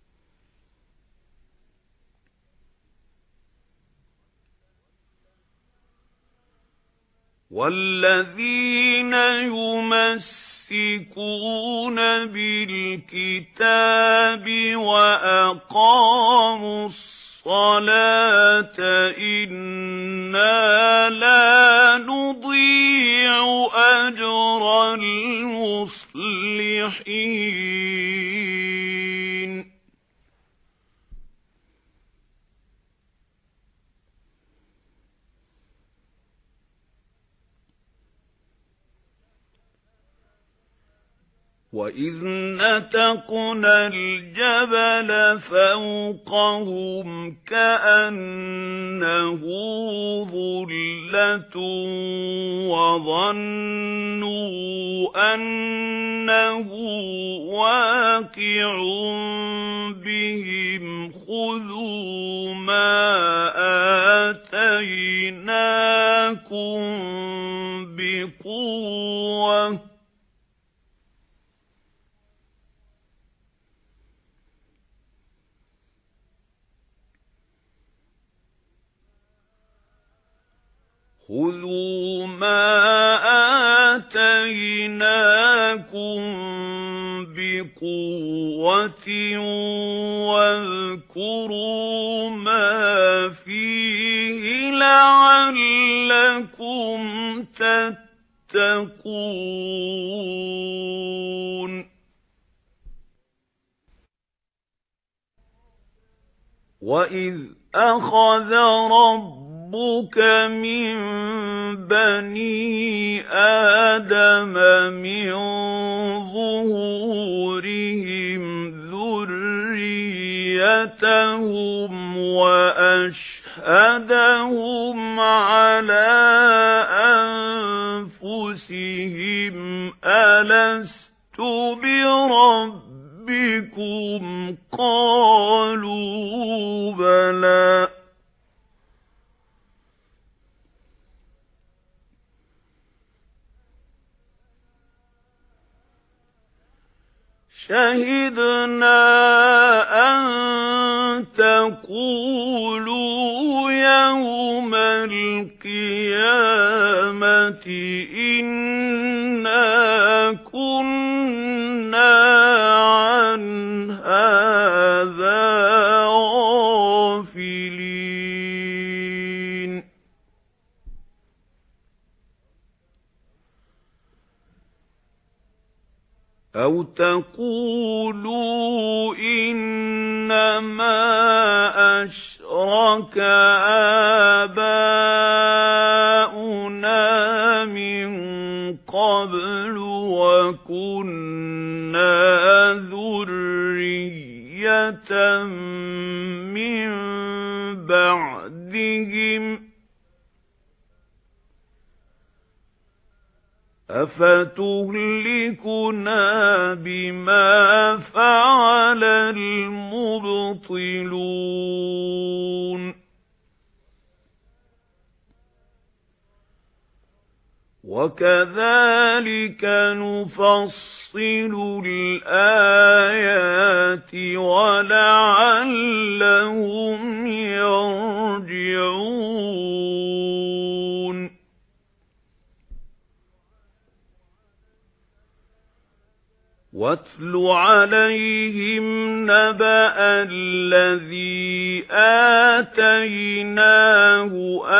وَالَّذِينَ يُمَسِّكُونَ بِالْكِتَابِ وَأَقَامُوا الصَّلَاةَ إِنَّا لَا نُضِيعُ أَجْرَ الْمُصْلِحِينَ وَإِذْ نَتَقْنَا الْجَبَلَ فَوْقَهُمْ كَأَنَّهُ ظُلَّةٌ وَظَنُّوا أَنَّهُ واقع بِهِمْ خُذُوا مَا آتَيْنَاكُمْ بِقُوَّةٍ خُذُوا مَا آتَيْنَاكُمْ بِقُوَّةٍ وَاذْكُرُوا مَا فِيهِ لَعَلَّكُمْ تَتَّقُونَ وَإِذْ أَخَذَ رَبُّكَ مِنْ بَنِي آدَمَ مِنْ ظُهُورِهِمْ ذُرِّيَّتَهُمْ وَأَشْهَدَهُمْ عَلَى أَنفُسِهِمْ أَلَسْتُ بِرَبِّكُمْ قَالُوا بَلَى شَهِدْنَا أَن تَقُولُوا يَوْمَ الْقِيَامَةِ إِنَّا كُنَّا عَنْ هَذَا غَافِلِينَ أَوْ تَقُولُوا إِنَّمَا أَشْرَكَ آبَاؤُنَا مِنْ قَبْلُ وَكُنَّا ذُرِّيَّةً مِنْ بَعْدِهِمْ أَفَتُهْلِكُنَا بِمَا فَعَلَ الْمُبْطِلُونَ وَكَذَلِكَ نُفَصِّلُ الْآيَاتِ وَلَعَلَّهُمْ يَرْجِعُونَ وَاتْلُ وَاتْلُ عَلَيْهِمْ نَبَأَ الَّذِي آتَيْنَاهُ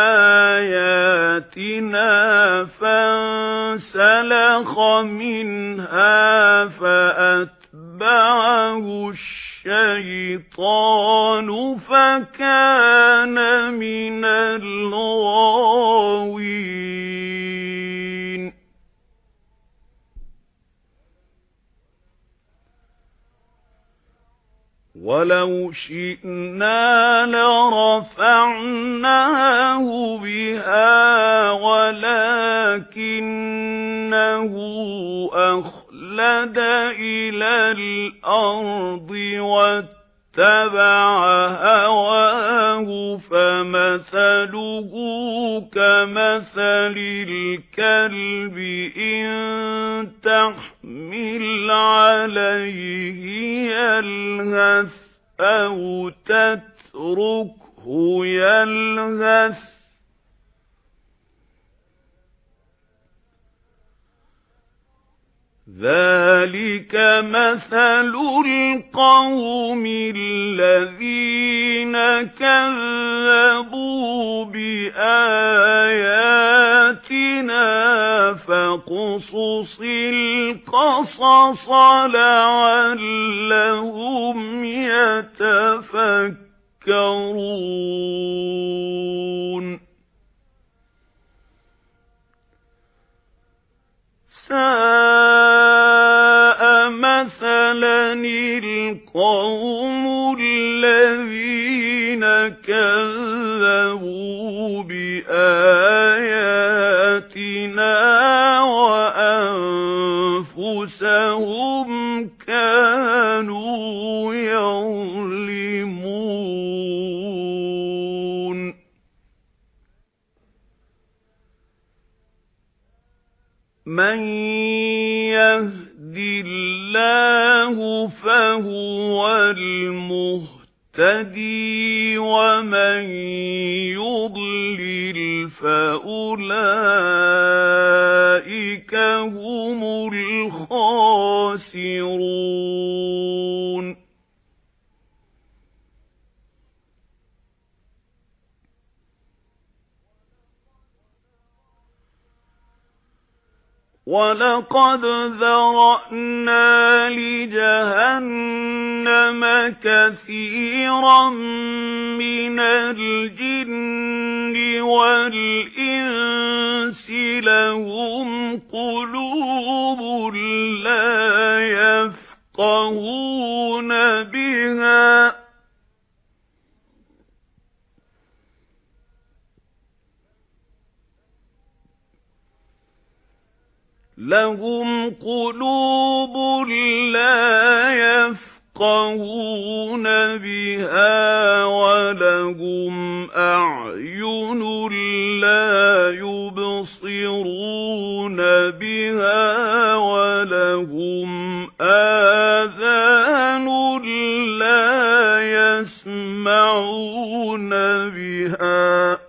آيَاتِنَا فَانسَلَخَ مِنْهَا فَأَتْبَعَهُ الشَّيْطَانُ فَكَانَ مِنَ الْغَاوِينَ. وَلَوْ شِئْنَا لَرَفَعْنَاهُ بِهَا وَلَكِنَّهُ أَخْلَدَ إِلَى الْأَرْضِ وَاتَّبَعَ هَوَاهُ فَمَثَلُهُ كَمَثَلِ الْكَلْبِ إِن تَحْمِلْ عَلَيْهِ يَلْهَثْ أَوْ تَتْرُكْهُ يَلْهَث ذَلِكَ مَثَلُ الْقَوْمِ الَّذِينَ كَذَّبُوا بِآيَاتِنَا فَاقْصُصِ الْقَصَصَ لَعَلَّهُمْ يَتَفَكَّرُونَ. سَاءَ مَثَلًا الْقَوْمُ الَّذِينَ كَذَّبُوا بِآيَاتِنَا وَأَنفُسَهُمْ كَانُوا يَظْلِمُونَ. مَن يَهْدِ اللَّهُ فَهُوَ الْمُهْتَدِي وَمَن يُضْلِلْ فَأُولَئِكَ هُمُ الْخَاسِرُونَ. وَلَقَدْ ذَرَأْنَا لِجَهَنَّمَ كَثِيرًا مِنَ الْجِنِّ وَالْإِنسِ لَهُمْ قُلُوبٌ لَّا يَفْقَهُونَ بِهَا لَهُمْ قُلُوبٌ لَّا يَفْقَهُونَ بِهَا وَلَهُمْ أَعْيُنٌ لَّا يُبْصِرُونَ بِهَا وَلَهُمْ آذَانٌ لَّا يَسْمَعُونَ بِهَا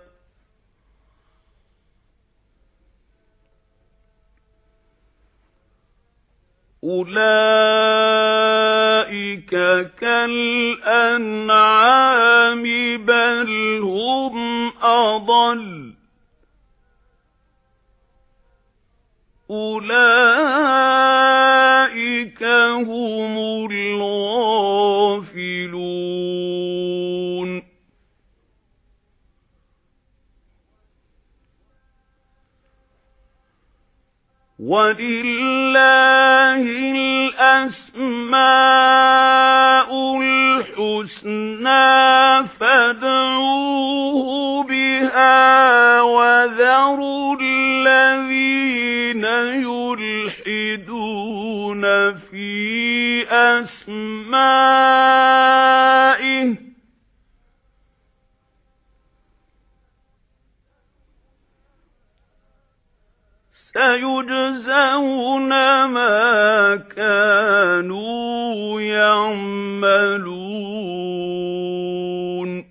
أُولَئِكَ كَالْأَنْعَامِ بَلْ هُمْ أَضَلُّ أُولَئِكَ هُمُ الْغَافِلُونَ. وَلِلَّهِ الْأَسْمَاءُ الْحُسْنَى فَادْعُوهُ بِهَا وَذَرُوا الَّذِينَ يُلْحِدُونَ فِي أَسْمَائِهِ سَيُجْزَوْنَ مَا كَانُوا يَعْمَلُونَ.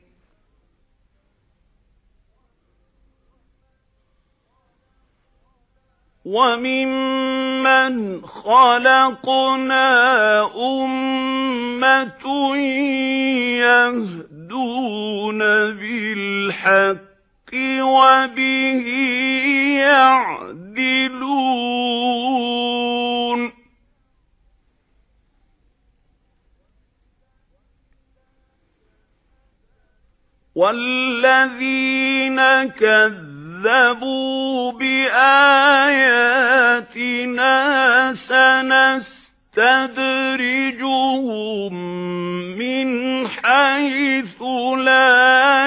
وَمِمَّنْ خَلَقْنَا أُمَّةٌ يَهْدُونَ بِالْحَقِّ وَبِهِ يَعْدِلُونَ وَالَّذِينَ كَذَّبُوا بِآيَاتِنَا سَنَسْتَدْرِجُهُم مِّنْ حَيْثُ لَا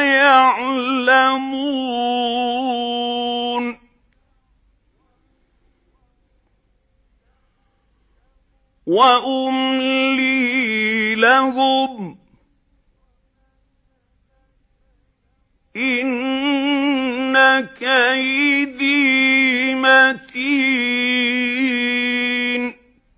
يَعْلَمُونَ وَأُمْلِي لَهُمْ إِنَّ كَيْدِي مَتِينٌ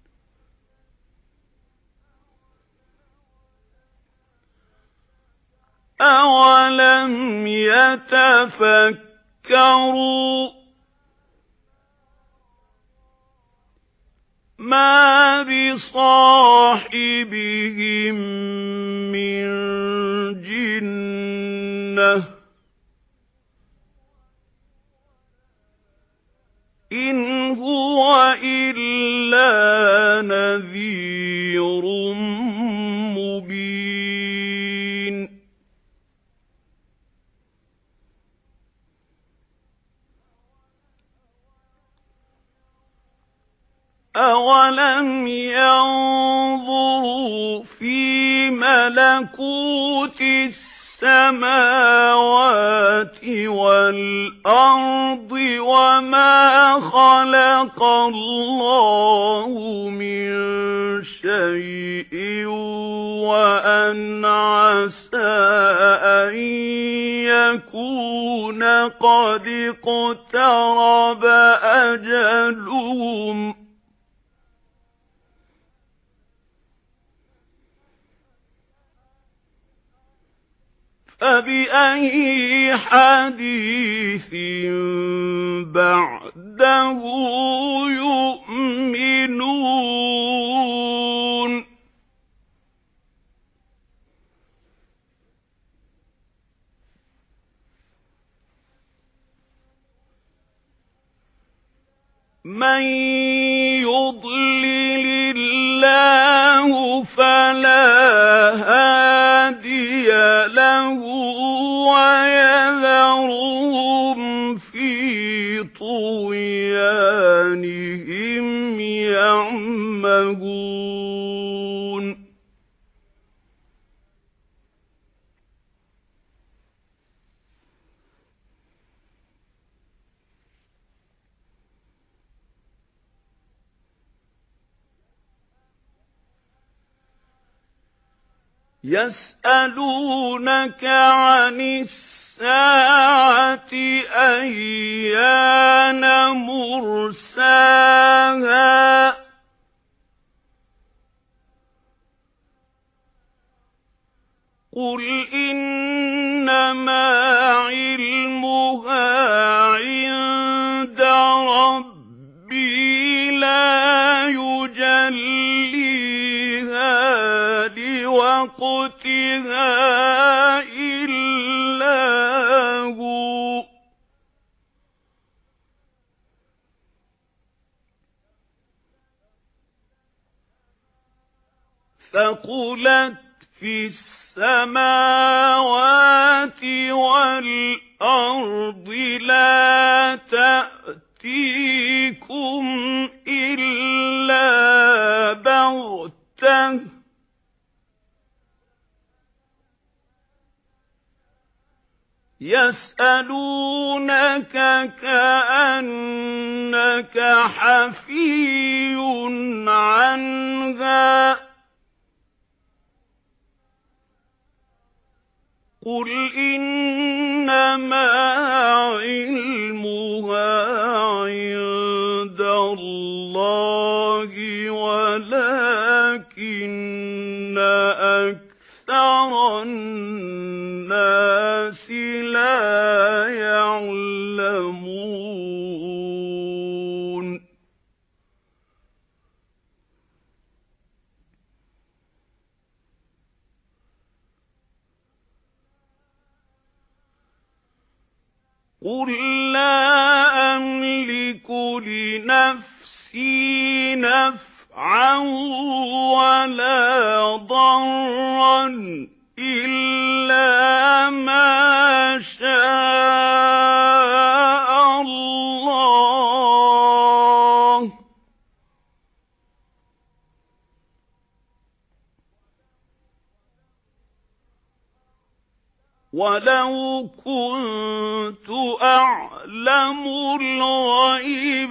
أَوَلَمْ يَتَفَكَّرُوا مَا بِصَاحِبِهِم مِّن جِنَّةٍ إِنْ هُوَ إِلَّا نَذِيرٌ مُبِينٌ أَوَلَمْ يَنظُرُوا فِي مَلَكُوتِ السَّمَاوَاتِ وَالْأَرْضِ وَمَا خَلَقَ اللَّهُ مِنْ شَيْءٍ وَأَنْ عَسَى أَنْ يَكُونَ قَدِ اقْتَرَبَ أَجَلُهُمْ فَبِأَيِّ حَدِيثٍ بَعْدَهُ يُؤْمِنُونَ مَن يُضْلِلِ اللَّهُ فَلَا هَادِيَ لَهُ وَيَذَرُهُمْ فِي طُغْيَانِهِمْ يَعْمَهُونَ يَسْأَلُونَكَ عَنِ السَّاعَةِ أَيَّانَ مُرْسَاهَا قُلْ إِنَّمَا عِلْمُهَا عِندَ رَبِّي لَا يُجَلِّيهَا لِوَقْتِهَا إِلَّا هُوَ ثَقُلَتْ فِي السَّمَاوَاتِ وَالْأَرْضِ لَا تَأْتِيكُمْ إِلَّا بَغْتَةً يَسْأَلُونَكَ كَأَنَّكَ حَفِيٌّ عَنْهَا قُلْ إِنَّمَا عِلْمُهَا عِندَ اللَّهِ وَلَكِنَّ أَكْثَرَ النَّاسِ لَا يَعْلَمُونَ قُل لَّا أَمْلِكُ لِنَفْسِي نَفْعًا وَلَا ضَرًّا إِلَّا مَا شَاءَ اللَّهُ ۗ وَلَوْ كُنتُ أَعْلَمُ الْغَيْبَ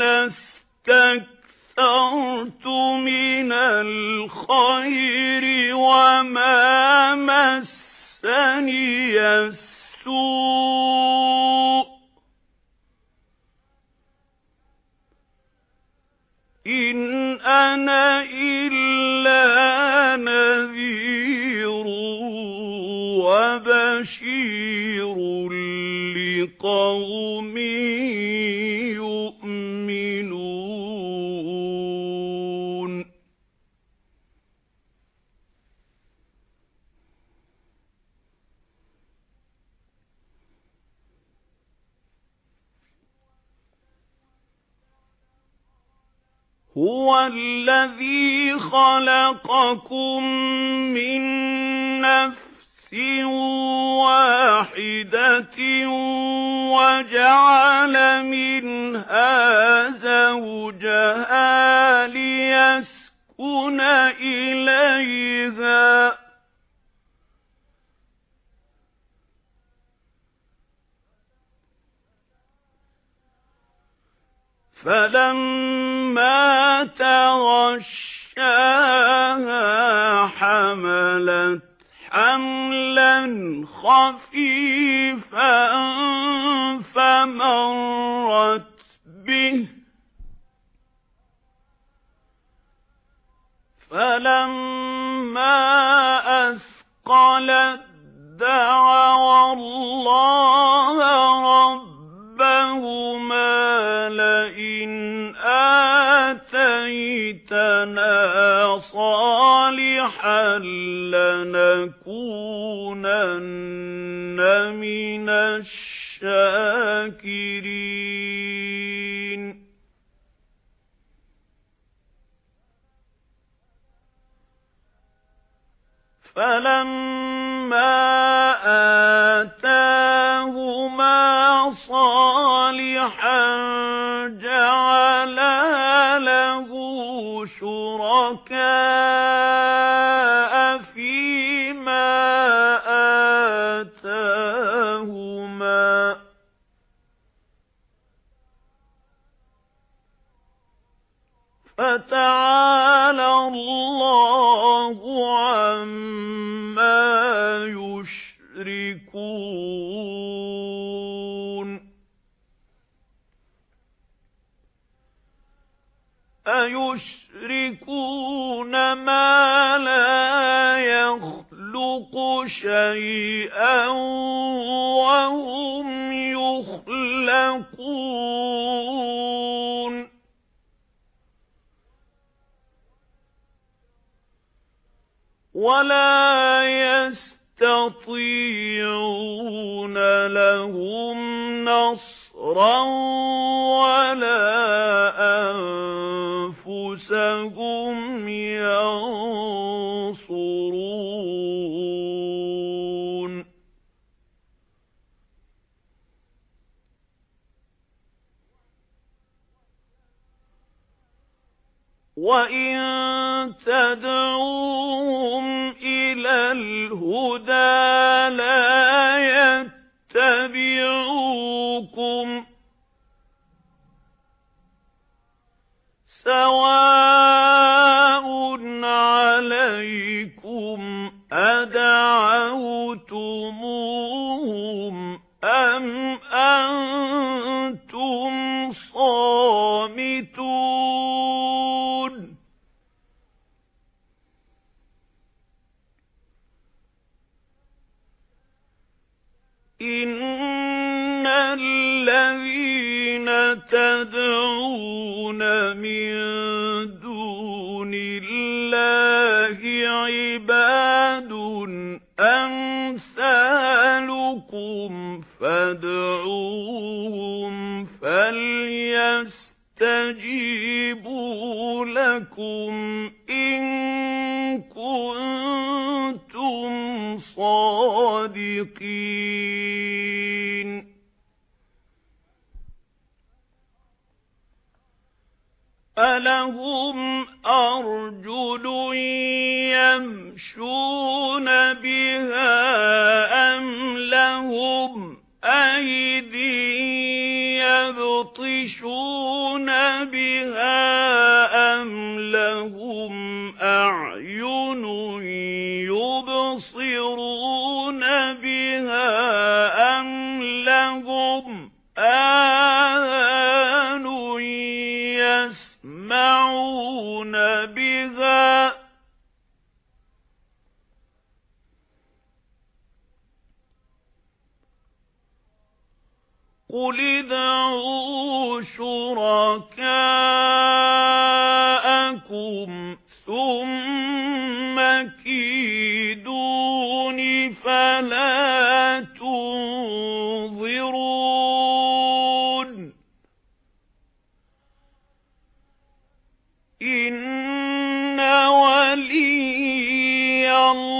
لَاسْتَكْثَرْتُ مِنَ الْخَيْرِ وَمَا مَسَّنِيَ السُّوءُ ۚ إِنْ أَنَا إِلَّا نَذِيرٌ وَبَشِيرٌ لِقَوْمٍ يُؤْمِنُونَ. هُوَ الَّذِي خَلَقَكُم مِّن نَّفْسٍ وَاحِدَةٍ وَجَعَلَ مِنْهَا زَوْجَهَا لِيَسْكُنَ إِلَيْهَا ۖ فَلَمَّا تَغَشَّاهَا حَمَلَتْ حَمْلًا خَفِيفًا فَمَرَّتْ بِهِ ۖ فَلَمَّا أَثْقَلَتْ دَعَوَا اللَّهَ رَبَّهُمَا لَئِنْ آتَيْتَنَا صَالِحًا لَّنَكُونَنَّ مِنَ الشَّاكِرِينَ. فَلَمَّا آتَاهُمَا صَالِحًا جَعَلَا لَهُ شُرَكَاءَ فِيمَا آتَاهُمَا ۚ فَتَعَالَى اللَّهُ عَمَّا يُشْرِكُونَ. أَيُشْرِكُونَ مَا لَا يَخْلُقُ شَيْئًا وَهُمْ يُخْلَقُونَ. وَلَا يَسْتَطِيعُونَ لَهُمْ نَصْرًا وَلَا أَنفُسَهُمْ يَنصُرُونَ. وَإِن تَدْعُوهُمْ إِلَى الْهُدَى لَا يَتَّبِعُوكُمْ ۚ سَوَاءٌ عَلَيْكُمْ أَدَعَوْتُمُوهُمْ أَمْ أَنتُمْ صَامِتُونَ. إِنَّ الَّذِينَ تَدْعُونَ مِن دُونِ اللَّهِ عِبَادٌ أَمْثَالُكُمْ فَادْعُوهُمْ الصادقين ألهم أرجل يمشون بها أم لهم أيدي يبطشون بها أم لهم أعين يبصرون بها أم لهم آذان يسمعون بها قل ادعوا شركاءكم ثم كيدون فلا تنظرون إن ولي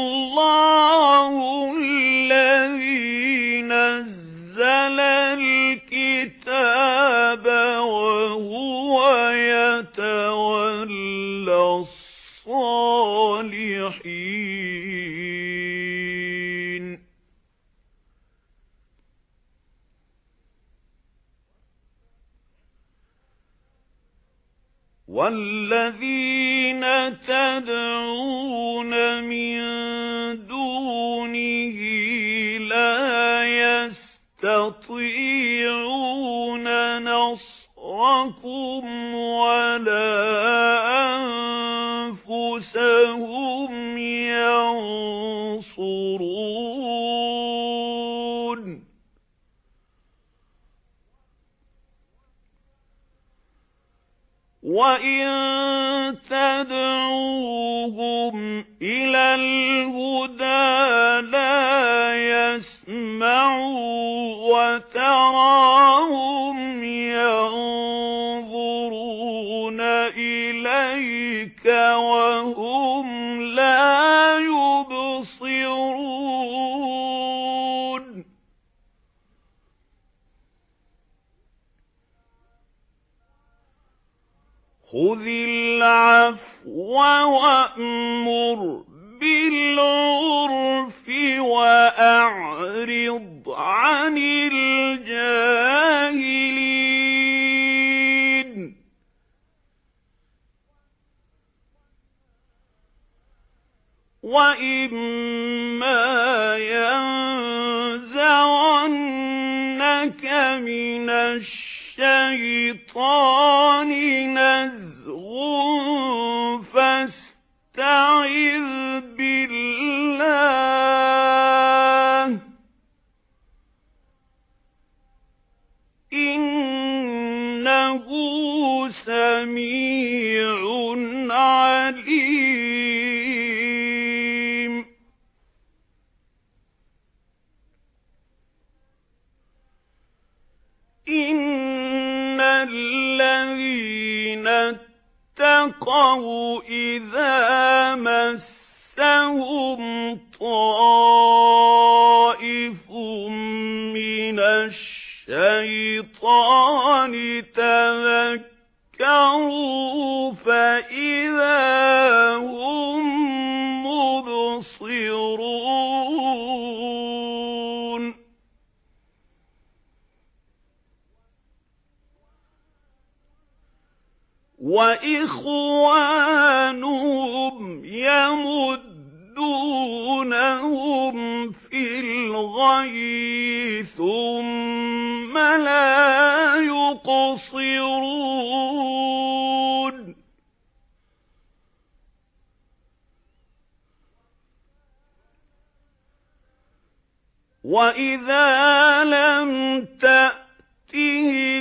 الله الذي نزل الكتاب وهو يتولى الصالحين والذين تدعون من دونه لا يستطيعون نصركم ولا أنفسهم ينصرون وَإِن تَدْعُوهُمْ إِلَى الْهُدَى لَا يَسْمَعُوا وَتَرَاهُمْ يَنظُرُونَ إِلَيْكَ وَهُمْ لَا يُبْصِرُونَ خُذِ الْعَفْوَ وَأْمُرْ بِالْعُرْفِ وَأَعْرِضْ عَنِ الْجَاهِلِينَ وَإِمَّا يَنزَغَنَّكَ مِنَ الشَّيْطَانِ نَزْغٌ فَاسْتَعِذْ بِاللَّهِ إِنَّهُ سَمِيعٌ عَلِيمٌ إِنَّ الَّذِينَ اتَّقَوْا إِذَا مَسَّهُمْ طَائِفٌ مِنَ الشَّيْطَانِ تَذَكَّرُوا فَإِذَا هُمْ مُبْصِرُونَ وَإِخْوَانُهُمْ يَمُدُّونَهُمْ فِي الْغَيِّ ثُمَّ لَا يُقْصِرُونَ وَإِذَا لَمْ تَأْتِهِمْ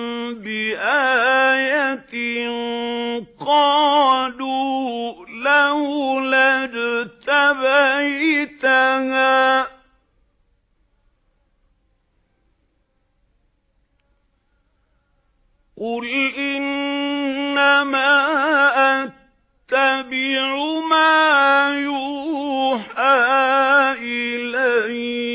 بِآيَةٍ قَالُوا لَوْلَا اجْتَبَيْتَهَا قُلْ إِنَّمَا أَتَّبِعُ مَا يُوحَى إِلَيَّ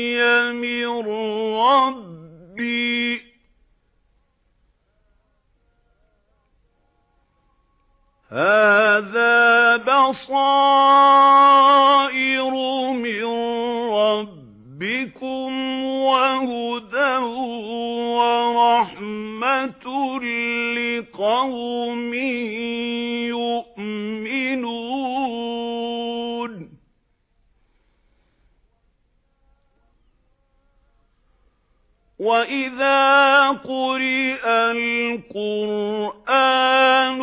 هَذَا بَصَائِرُ مِن رَّبِّكُمْ وَهُدًى وَرَحْمَةٌ لِّقَوْمٍ يُؤْمِنُونَ وَإِذَا قُرِئَ الْقُرْآنُ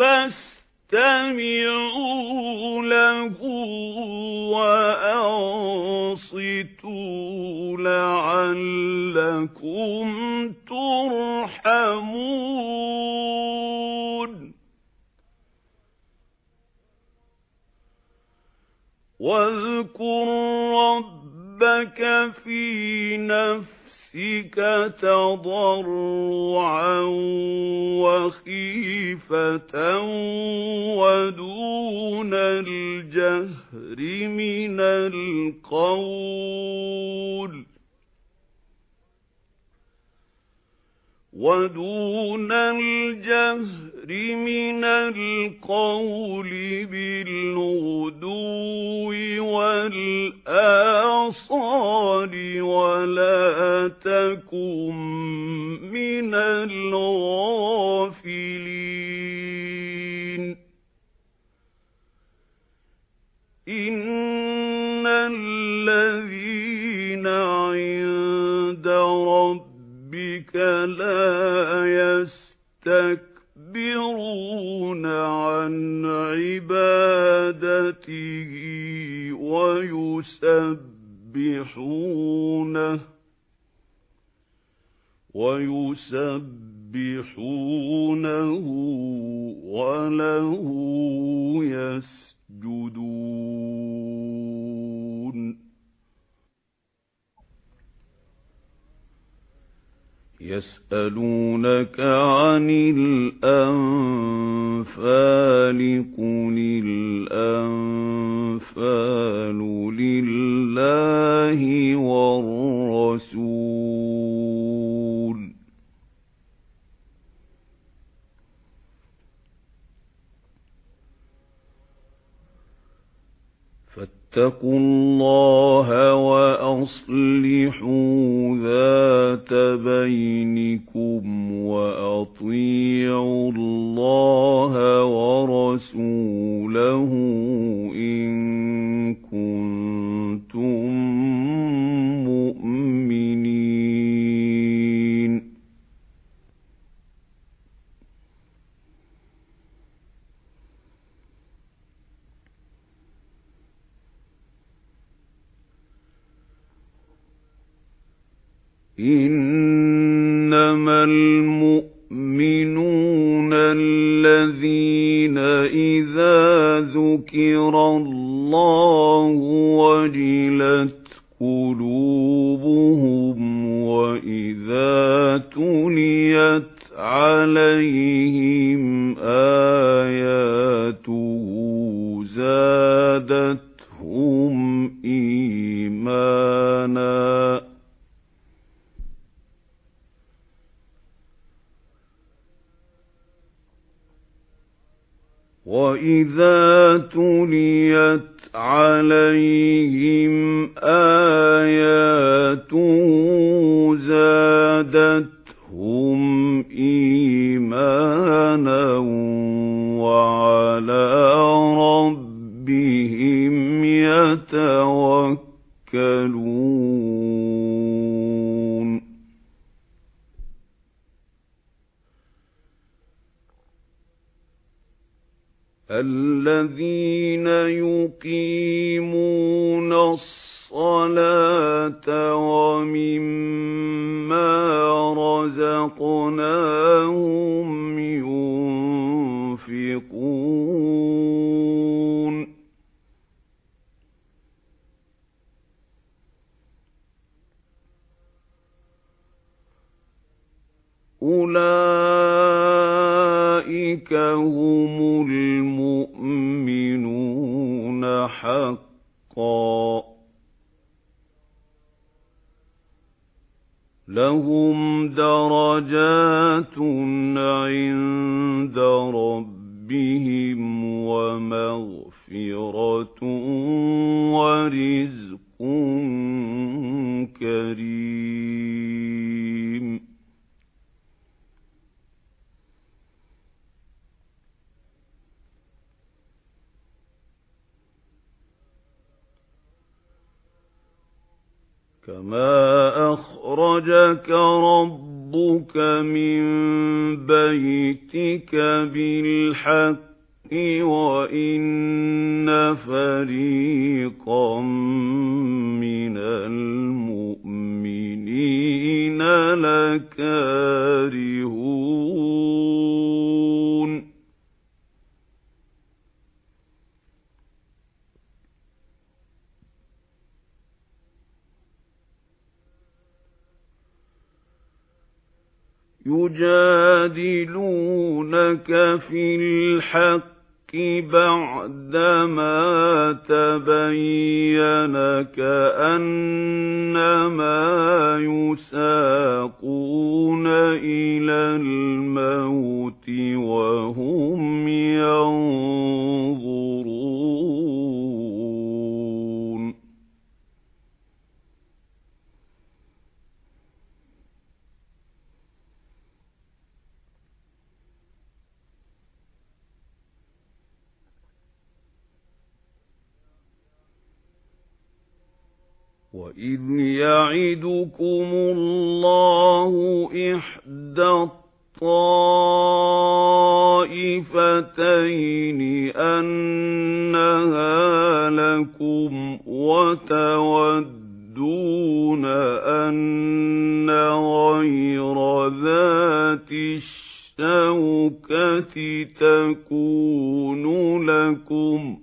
فَاسْتَمِعُوا لَهُ وَأَنصِتُوا لَعَلَّكُمْ تُرْحَمُونَ وَاذْكُر رَّبَّكَ فِي نَفْسِكَ تَضَرُّعًا وَخِيفَةً وَدُونَ الْجَهْرِ مِنَ الْقَوْلِ وَدُونَ الْجَهْرِ مِنَ الْقَوْلِ بِالْغُدُوِّ وَالْآصَالِ وَلَا تَكُن مِّنَ الْغَافِلِينَ إِنَّ الَّذِينَ عِندَ رَبِّكَ لَا يَسْتَكْبِرُونَ عَنْ عِبَادَتِهِ وَيُسَبِّحُونَهُ وَيُسَبِّحُونَهُ وَلَهُ يَسْجُدُونَ يَسْأَلُونَكَ عَنِ الْأَنفَالِ قُلِ الْأَنفَالُ لِلَّهِ وَالرَّسُولِ فَاتَّقُوا اللَّهَ وَأَصْلِحُوا ذَاتَ بَيْنِكُمْ وَأَطِيعُوا اللَّهَ وَرَسُولَهُ إِن كُنتُم مُّؤْمِنِينَ إِنَّمَا الْمُؤْمِنُونَ الَّذِينَ إِذَا ذُكِرَ اللَّهُ وَجِلَتْ قُلُوبُهُمْ وَإِذَا تُلِيَتْ عَلَيْهِمْ آيَاتُهُ زَادَتْهُمْ إِيمَانًا وَإِذَا تُلِيَتْ عَلَيْهِمْ آيَاتُهُ زَادَتْهُمْ إِيمَانًا وَعَلَى رَبِّهِمْ يَتَوَكَّلُونَ الَّذِينَ يُقِيمُونَ الصَّلَاةَ وَمِمَّا رَزَقْنَاهُمْ يُنْفِقُونَ أُولَئِكَ هُمُ الْمُؤْمِنُونَ حَقًّا لَهُمْ دَرَجَاتٌ عِندَ رَبِّهِمْ رَبِّهِمْ وَمَغْفِرَةٌ وَرِزْقٌ كَرِيمٌ كَمَا أَخْرَجَكَ رَبُّكَ مِنْ بَيْتِكَ بِالْحَقِّ وَإِنَّ فَرِيقًا مِنَ الْمُؤْمِنِينَ لَكَارِهُونَ يُجَادِلُونَكَ فِي الْحَقِّ بَعْدَمَا تَبَيَّنَ كَأَنَّمَا يُسَاقُونَ إِلَى الْمَوْتِ وَهُمْ يَنظُرُونَ وَإِذْ يَعِدُكُمُ اللَّهُ إِحْدَى الطَّائِفَتَيْنِ أَنَّهَا لَكُمْ وَتَوَدُّونَ أَنَّ غَيْرَ ذَاتِ الشَّوْكَةِ تَكُونُ لَكُمْ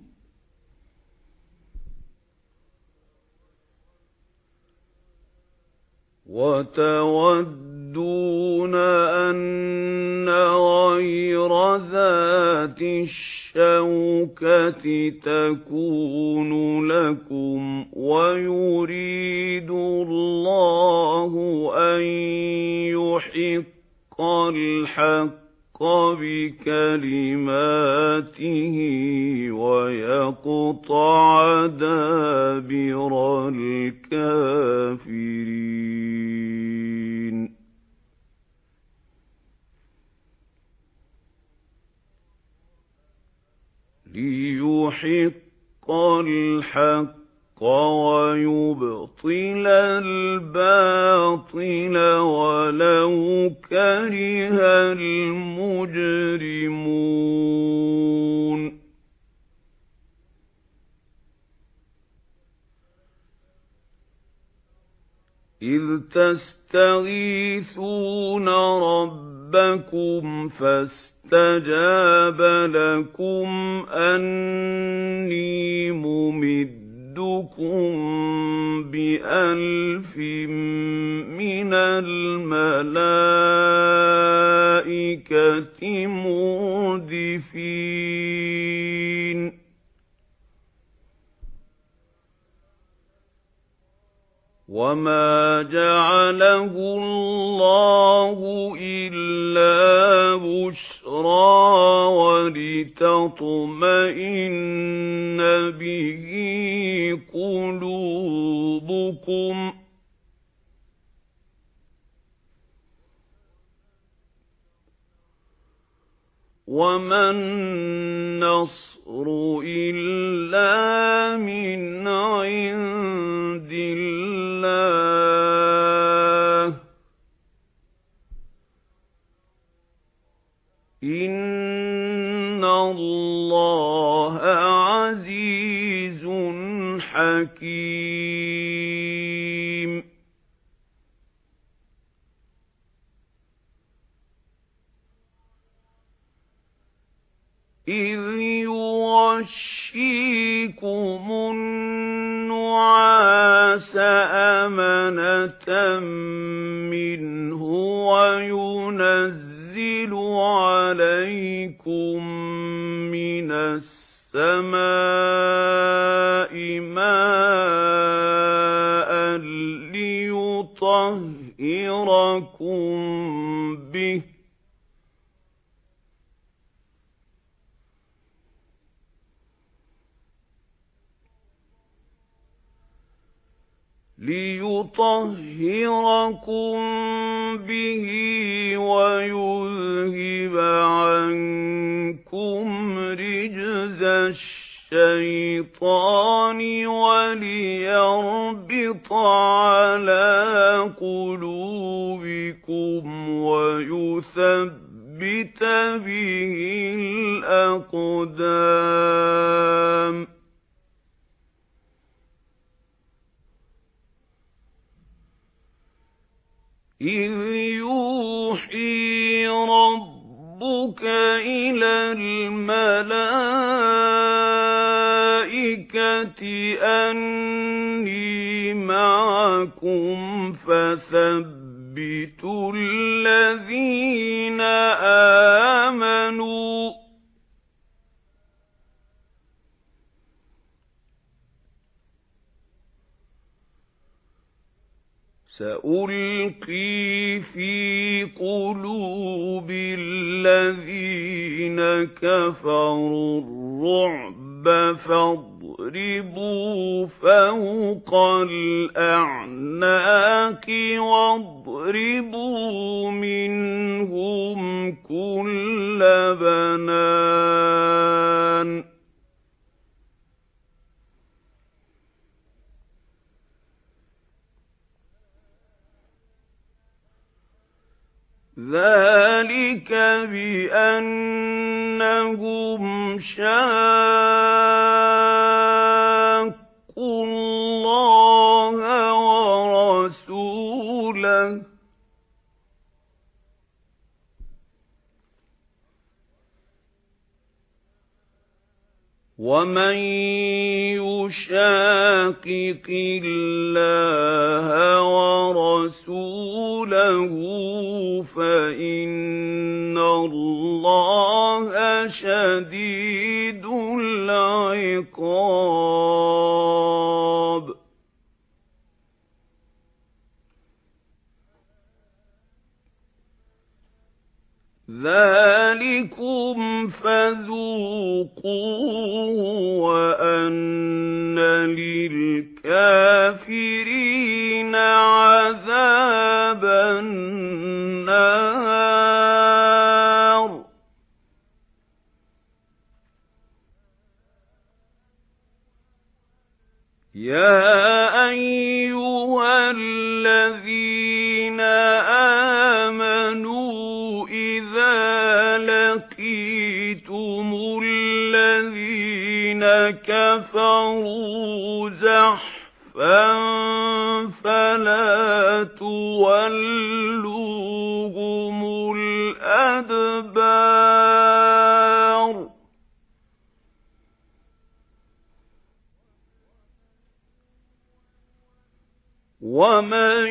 وَتَوَدُّونَ أَنَّ غَيْرَ ذَاتِ الشَّوْكَةِ تَكُونُ لَكُمْ وَيُرِيدُ اللَّهُ أَن يُحِقَّ الْحَقَّ بِكَلِمَاتِهِ وَيَقْطَعَ دَابِرَ الْكَافِرِينَ لِيُحِقَّ الْحَقَّ وَيُبْطِلَ الْبَاطِلَ وَلَوْ كَرِهَ الْمُجْرِمُونَ إِذْ تَسْتَغِيثُونَ رَبَّكُمْ فَاسْتَجَابَ لَكُمْ أَنِّي مُمِدُّكُمْ بِأَلْفٍ مِّنَ الْمَلَائِكَةِ مُرْدِفِينَ وَمَا جَعَلَهُ اللَّهُ إِلَّا بُشْرَى وَلِتَطْمَئِنَّ بِهِ قُلُوبُكُمْ وَمَا النَّصْرُ إِلَّا مِنْ عِندِ اللَّهِ إِنَّ اللَّهَ عَزِيزٌ حَكِيمٌ إِذْ يُغَشِّيكُمُ النُّعَاسَ أَمَنَةً مِّنْهُ وَيُنَزِّلُ عَلَيْكُم مِّنَ السَّمَاءِ مَاءً لِّيُطَهِّرَكُم بِهِ لِيُطَهِّرَكُم بِهِ وَيُذْهِبَ عَنكُمْ رِجْزَ الشَّيْطَانِ وَلِيَرْبِطَ عَلَى قُلُوبِكُمْ وَيُثَبِّتَ بِهِ الْأَقْدَامَ. إِذْ يُوحِي رَبُّكَ إِلَى الْمَلَائِكَةِ أَنِّي مَعَكُمْ فَثَبِّتُوا الَّذِينَ آمَنُوا سَأُلْقِي فِي قُلُوبِ الَّذِينَ كَفَرُوا الرُّعْبَ فَاضْرِبُوا فَوْقَ الْأَعْنَاقِ وَاضْرِبُوا مِنْهُمْ كُلَّ بَنَانٍ. ذَلِكَ بِأَنَّهُمْ شَاقُّوا اللَّهَ وَرَسُولَهُ وَمَن يُشَاقِقِ اللَّهَ وَرَسُولَهُ فَإِنَّ اللَّهَ شَدِيدُ الْعِقَابِ. ذَلِكُمْ فَذُوقُوهُ وَأَنَّ لِلْكَافِرِينَ عَذَابَ النَّارِ. يَا أَيُّهَا الَّذِينَ آمَنُوا إِذَا لَقِيتُمُ الَّذِينَ كَفَرُوا زَحْفًا فَلَا تُوَلُّوهُمُ الْأَدْبَارَ. وَمَن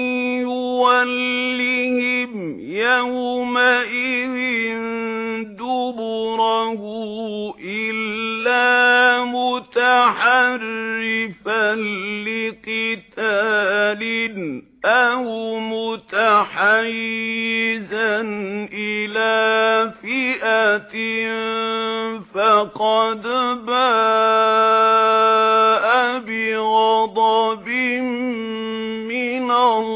يُوَلِّهِمْ يَوْمَئِذٍ دُبُرَهُ إِلَّا مُتَحَرِّفًا لِقِتَالٍ أَوْ مُتَحَيِّزًا إِلَى فِئَةٍ فَقَدْ بَاءَ بِغَضَبٍ مِنَ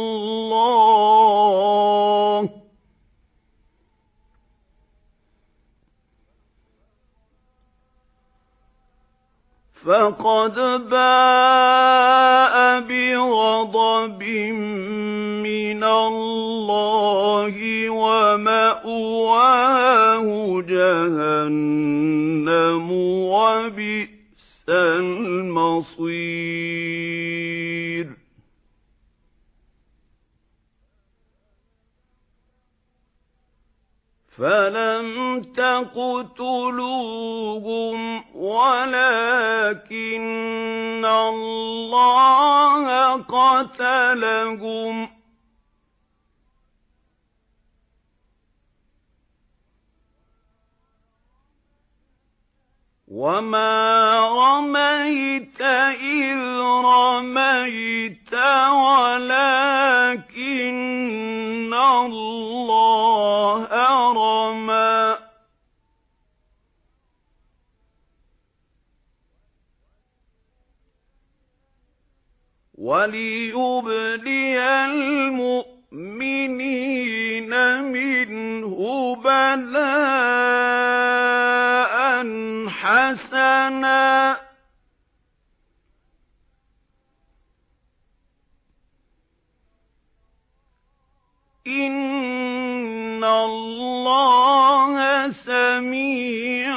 اللَّهِ فَقَدْ بَاءَ بِغَضَبٍ مِنَ اللَّهِ وَمَأْوَاهُ جَهَنَّمُ وَبِئْسَ الْمَصِيرُ. فَلَمْ تَقْتُلُوهُمْ وَلَكِنَّ اللَّهَ قَتَلَهُمْ وَمَا رَمَيْتَ إِذْ رَمَيْتَ وَلَكِنَّ اللَّهَ رَمَى وَلِيُبْلِيَ الْمُؤْمِنِينَ مِنْهُ بَلَاءً حَسَنًا إِنَّ اللَّهَ سَمِيعٌ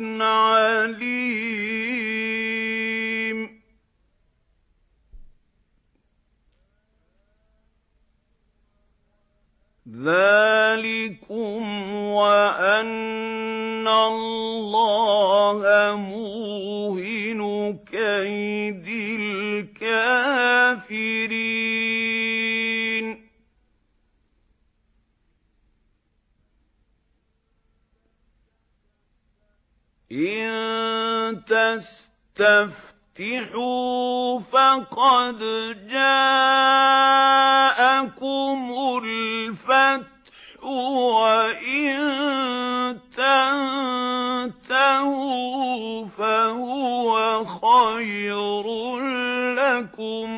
عَلِيمٌ. ذَلِكُمْ وَأَنَّ اللَّهَ مُوهِنُ كَيْدِ الْكَافِرِينَ. إِن تَسْتَفْتِحُوا فَقَدْ جَاءَكُمُ الْفَتْحُ وَإِن تَنْتَهُوا فَهُوَ خَيْرٌ لَكُمْ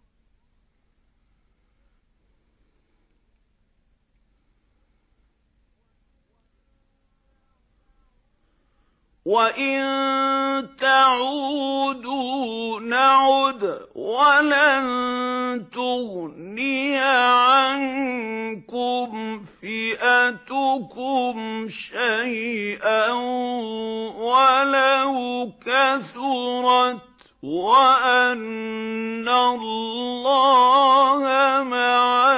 وَإِن تَعُودُوا نَعُدْ وَلَن تُغْنِيَ عَنكُمْ فِئَتُكُمْ شَيْئًا وَلَوْ كَثُرَتْ وَأَنَّ اللَّهَ مَعَ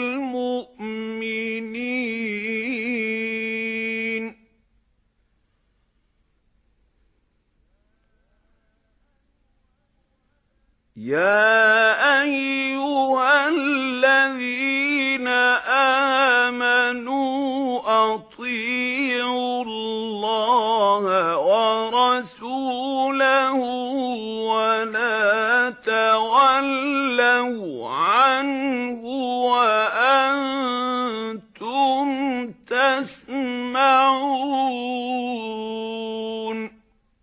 الْمُؤْمِنِينَ. يَا أَيُّهَا الَّذِينَ آمَنُوا أَطِيعُوا اللَّهَ وَرَسُولَهُ وَلَا تَوَلَّوْا عَنْهُ وَأَنْتُمْ تَسْمَعُونَ.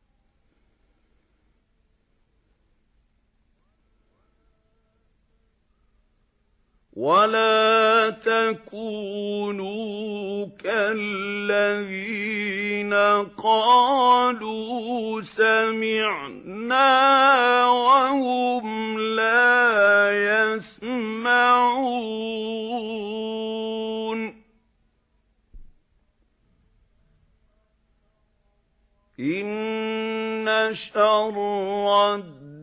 وَلَا تَكُونُوا كَالَّذِينَ قَالُوا سَمِعْنَا وَهُمْ لَا يَسْمَعُونَ. إِنَّ شَرَّ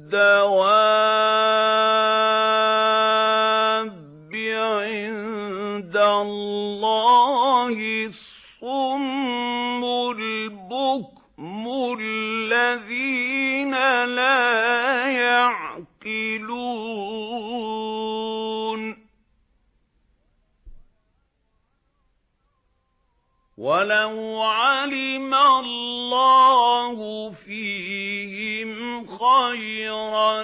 الدَّوَابِّ عِندَ اللَّهِ الصُّمُّ الْبُكْمُ الَّذِينَ لَا يَعْقِلُونَ. وَلَوْ عَلِمَ اللَّهُ فِيهِمْ خَيْرًا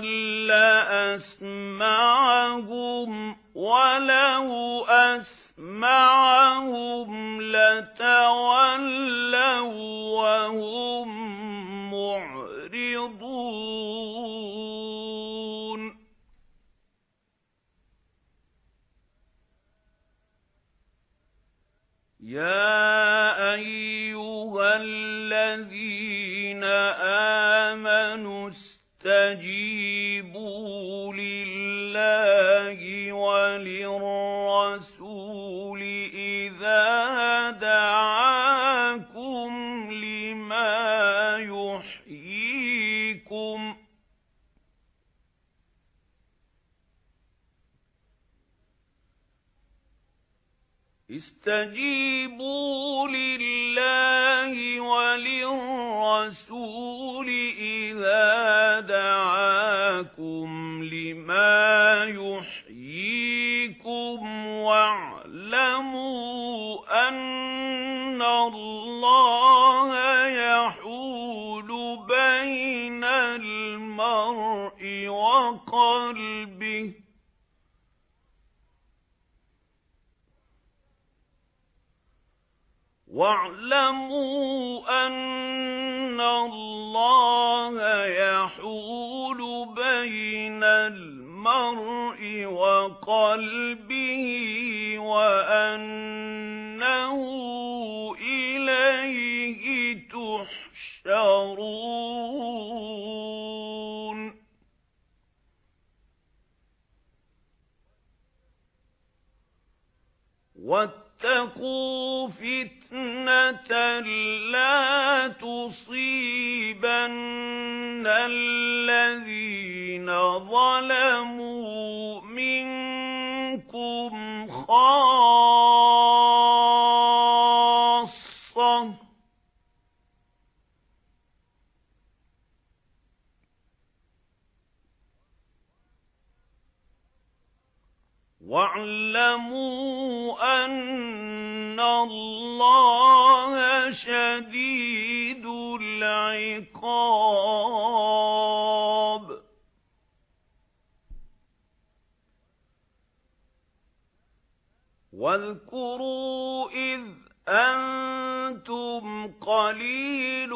لَّأَسْمَعَهُمْ وَلَوْ أَسْمَعَهُمْ لَتَوَلَّوْا وَهُمْ مُعْرِضُونَ. يَا أَيُّهَا الَّذِينَ آمَنُوا اسْتَجِيبُوا لِلَّهِ وَلِلرَّسُولِ إِذَا دَعَاكُمْ لِمَا يُحْيِيكُمْ اسْتَجِيبُوا لِلَّهِ وَلِلرَّسُولِ إِذَا دَعَاكُمْ لِمَا يُحْيِيكُمْ وَاعْلَمُوا أَنَّ اللَّهَ يَحُولُ بَيْنَ الْمَرْءِ وَقَلْبِهِ وَاعْلَمُوا أَنَّ اللَّهَ يَحُولُ بَيْنَ الْمَرْءِ المرء وقلبه وأنه إليه تحشرون واتقوا فتنة لا تصيبن الذين ظلموا منكم خاصة واعلموا أن الله شديد العقاب واذكروا إذ أنتم قليل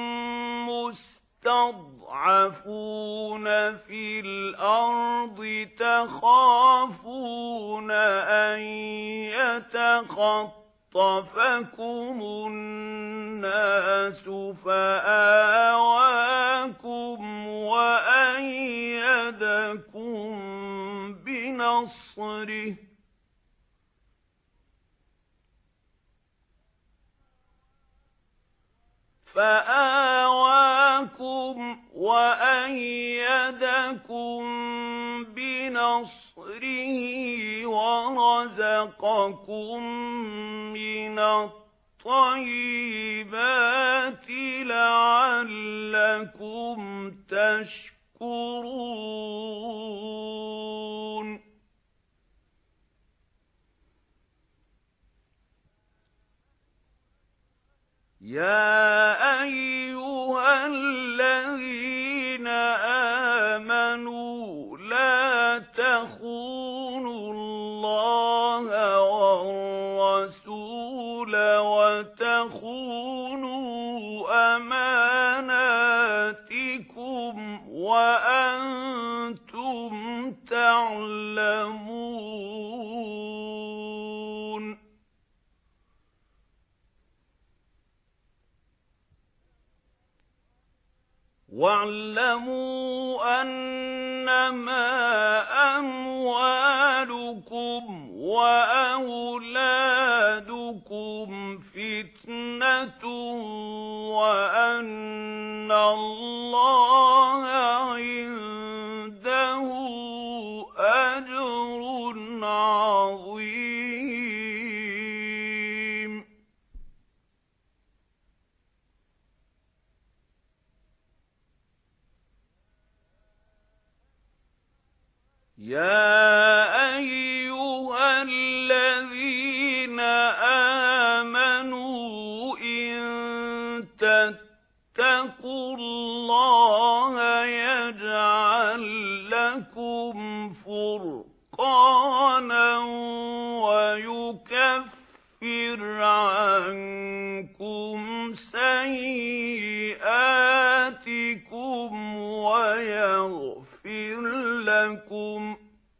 مستضعفون في الأرض تخافون أن يتخطفكم الناس فآواكم وأيدكم بنصره فآواكم وأيدكم بنصره ورزقكم من الطيبات لعلكم تشكرون يا أيها الذين آمنوا لا تخونوا الله والرسول وتخونوا أماناتكم وأنتم تعلمون واعلموا أنما أموالكم وأولادكم فتنة وأن الله عنده أجر عظيم يا أيها الذين آمنوا إن تتقوا الله يجعل لكم فرقانا ويكفر عنكم سيئاتكم ويغفر لكم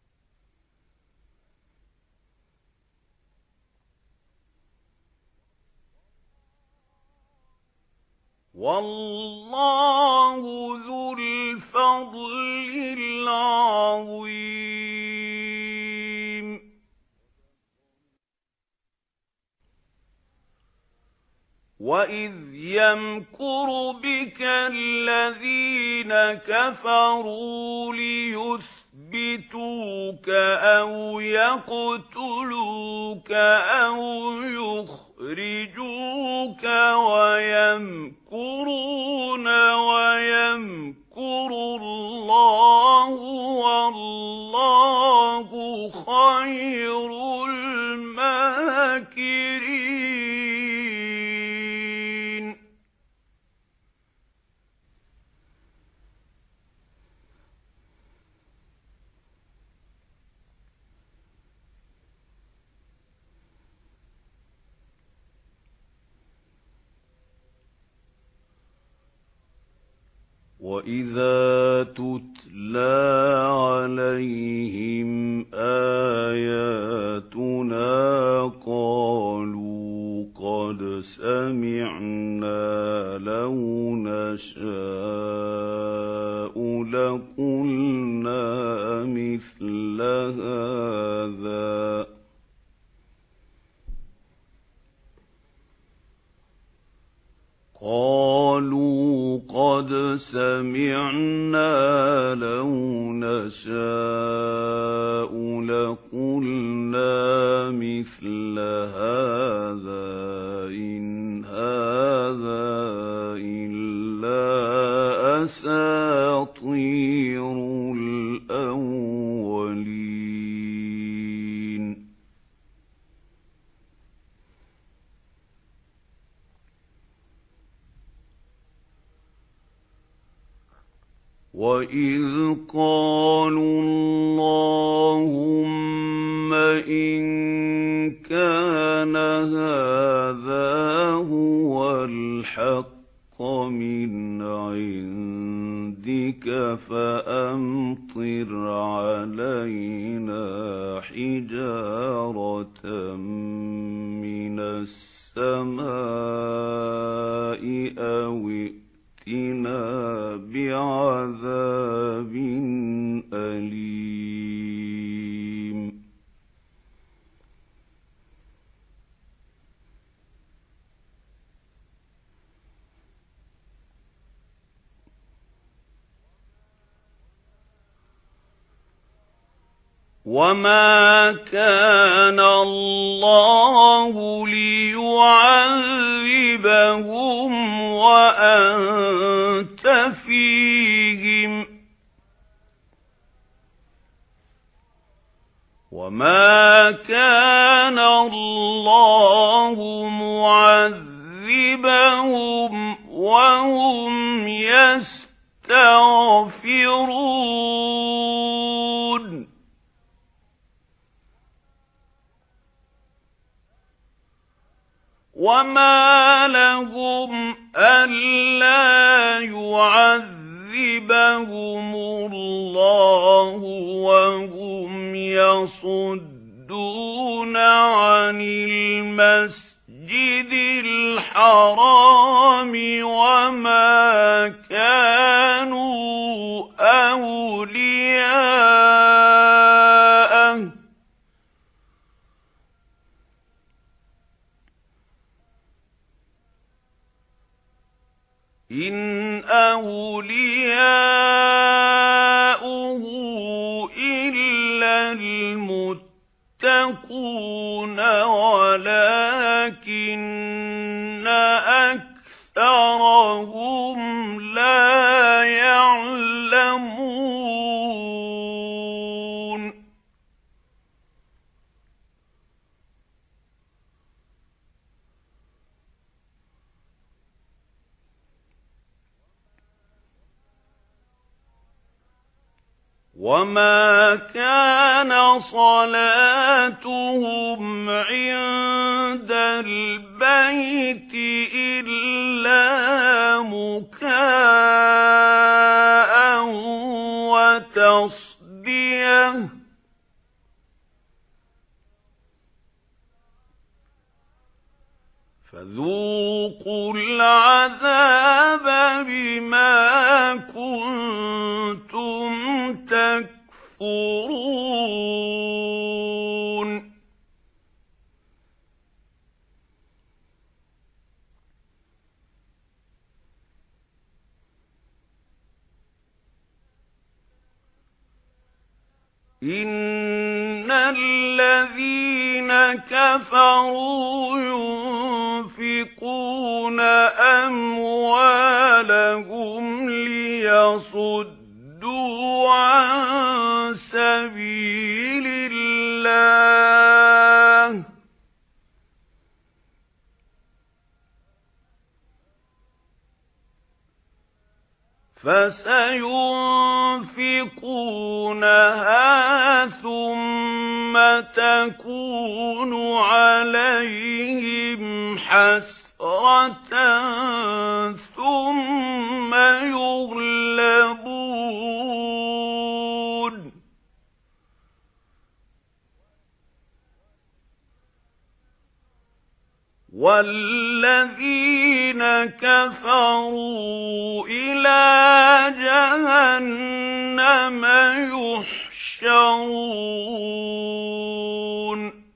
والله ذو الفضل العظيم وَإِذْ يَمْكُرُ بِكَ الَّذِينَ كَفَرُوا لِيُثْبِتُوكَ أَوْ يَقْتُلُوكَ أَوْ يُخْرِجُوكَ وَيَمْكُرُونَ وَيَمْكُرُ اللَّهُ وَاللَّهُ خَيْرُ الْمَاكِرِينَ وَإِذَا تُتْلَى عَلَيْهِمْ آيَاتُنَا قَالُوا قَدْ سَمِعْنَا لَوْ نَشَاءُ لَقُلْنَا مِثْلَ هَذَا قَالُوا قَدْ سَمِعْنَا لَوْ نَشَاءُ لَقُلْنَا مِثْلَ هَذَا إِنْ هَذَا إِلَّا أَسَاطِيرُ الْأَوَّلِينَ وَإِذْ قَالُوا اللَّهُمَّ إِن كَانَ هَذَا هُوَ الْحَقَّ مِنْ عِندِكَ فَأَمْطِرْ عَلَيْنَا حِجَارَةً مِنَ السَّمَاءِ أَوْ ائْتِنَا بِعَذَابٍ أَلِيمٍ وَمَا كَانَ اللَّهُ لِيُعَذِّبَهُمْ وَأَنْتَ فِيهِمْ وَمَا كَانَ اللَّهُ مُعَذِّبَهُمْ وَهُمْ يَسْتَغْفِرُونَ وَمَا لَهُمْ أَلَّا يُعَذِّبَهُمُ اللَّهُ وَهُمْ يَصُدُّونَ عَنِ الْمَسْجِدِ الْحَرَامِ وَمَا كَانُوا أَوْلِيَاءَهُ إِنْ أَوْلِيَاؤُهُ إِلَّا الْمُتَّقُونَ وَلَكِنَّ أَكْثَرَهُمْ لَا يَعْلَمُونَ وَمَا كَانَ صَلَاتُهُمْ عِندَ الْبَيْتِ إِلَّا مُكَاءً وَتَصْدِيَةً فَذُوقُوا الْعَذَابَ بِمَا كُنتُمْ تَكْفُرُونَ إِنَّ الَّذِينَ كَفَرُوا يُنْفِقُونَ أَمْوَالَهُمْ لِيَصُدُّوا عَن سَبِيلِ اللَّهِ فَسَيُنْفِقُونَهَا ثُمَّ تَكُونُ عَلَيْهِمْ حَسْرَةً ثُمَّ يُغْلَبُونَ وَالَّذِينَ كَفَرُوا إِلَى جَهَنَّمَ يُحْشَرُونَ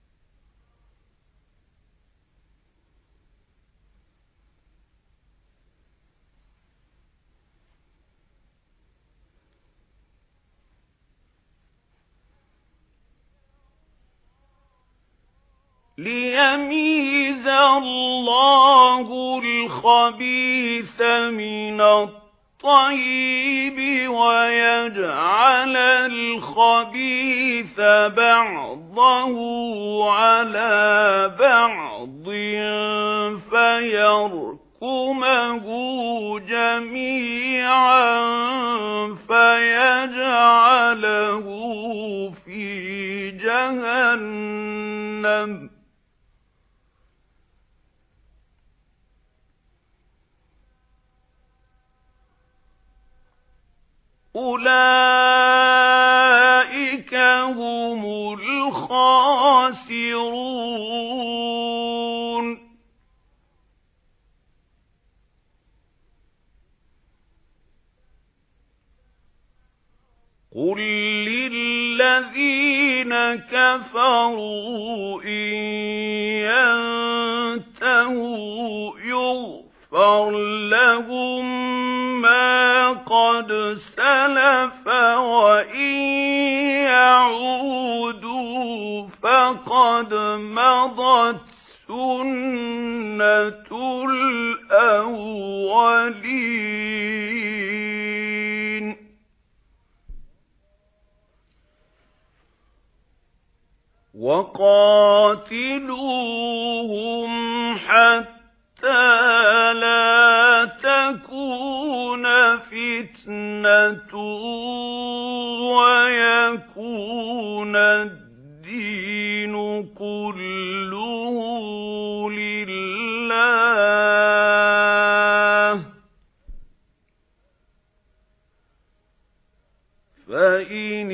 لِيَمِيزَ اللَّهُ الْخَبِيثَ مِنَ الطَّيِّبِ وَيَجْعَلَ الْخَبِيثَ بَعْضَهُ عَلَى بَعْضٍ فَيَرْكُمَهُ جَمِيعًا فَيَجْعَلَهُ فِي جَهَنَّمَ أُولَئِكَ هُمُ الْخَاسِرُونَ قُل لِّلَّذِينَ كَفَرُوا إِن يَنتَهُوا يُغْفَرْ لَهُم مَّا قَدْ سَلَفَ وَإِن يَعُودُوا فَقَدْ مَضَتْ سُنَّةُ الْأَوَّلِينَ وَقَاتِلُوهُمْ حَتَّى لَا تَكُونَ فِتْنَةٌ وَيَكُونَ الدِّينُ كُلُّهُ لِلَّهِ فَإِنِ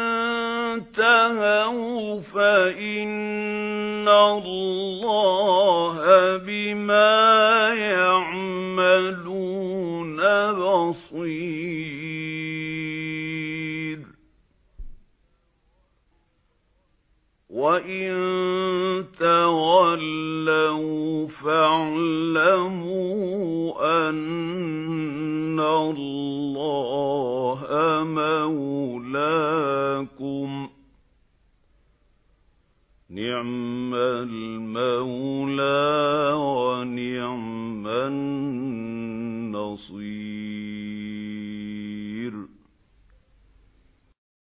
انتهوا فَإِنَّ اللَّهَ بِمَا يَعْمَلُونَ بَصِيرٌ وَإِن تَوَلَّوْا فَاعْلَمُوا أَنَّ اللَّهَ مَوْلَاكُمْ نِعْمَ الْمَوْلَى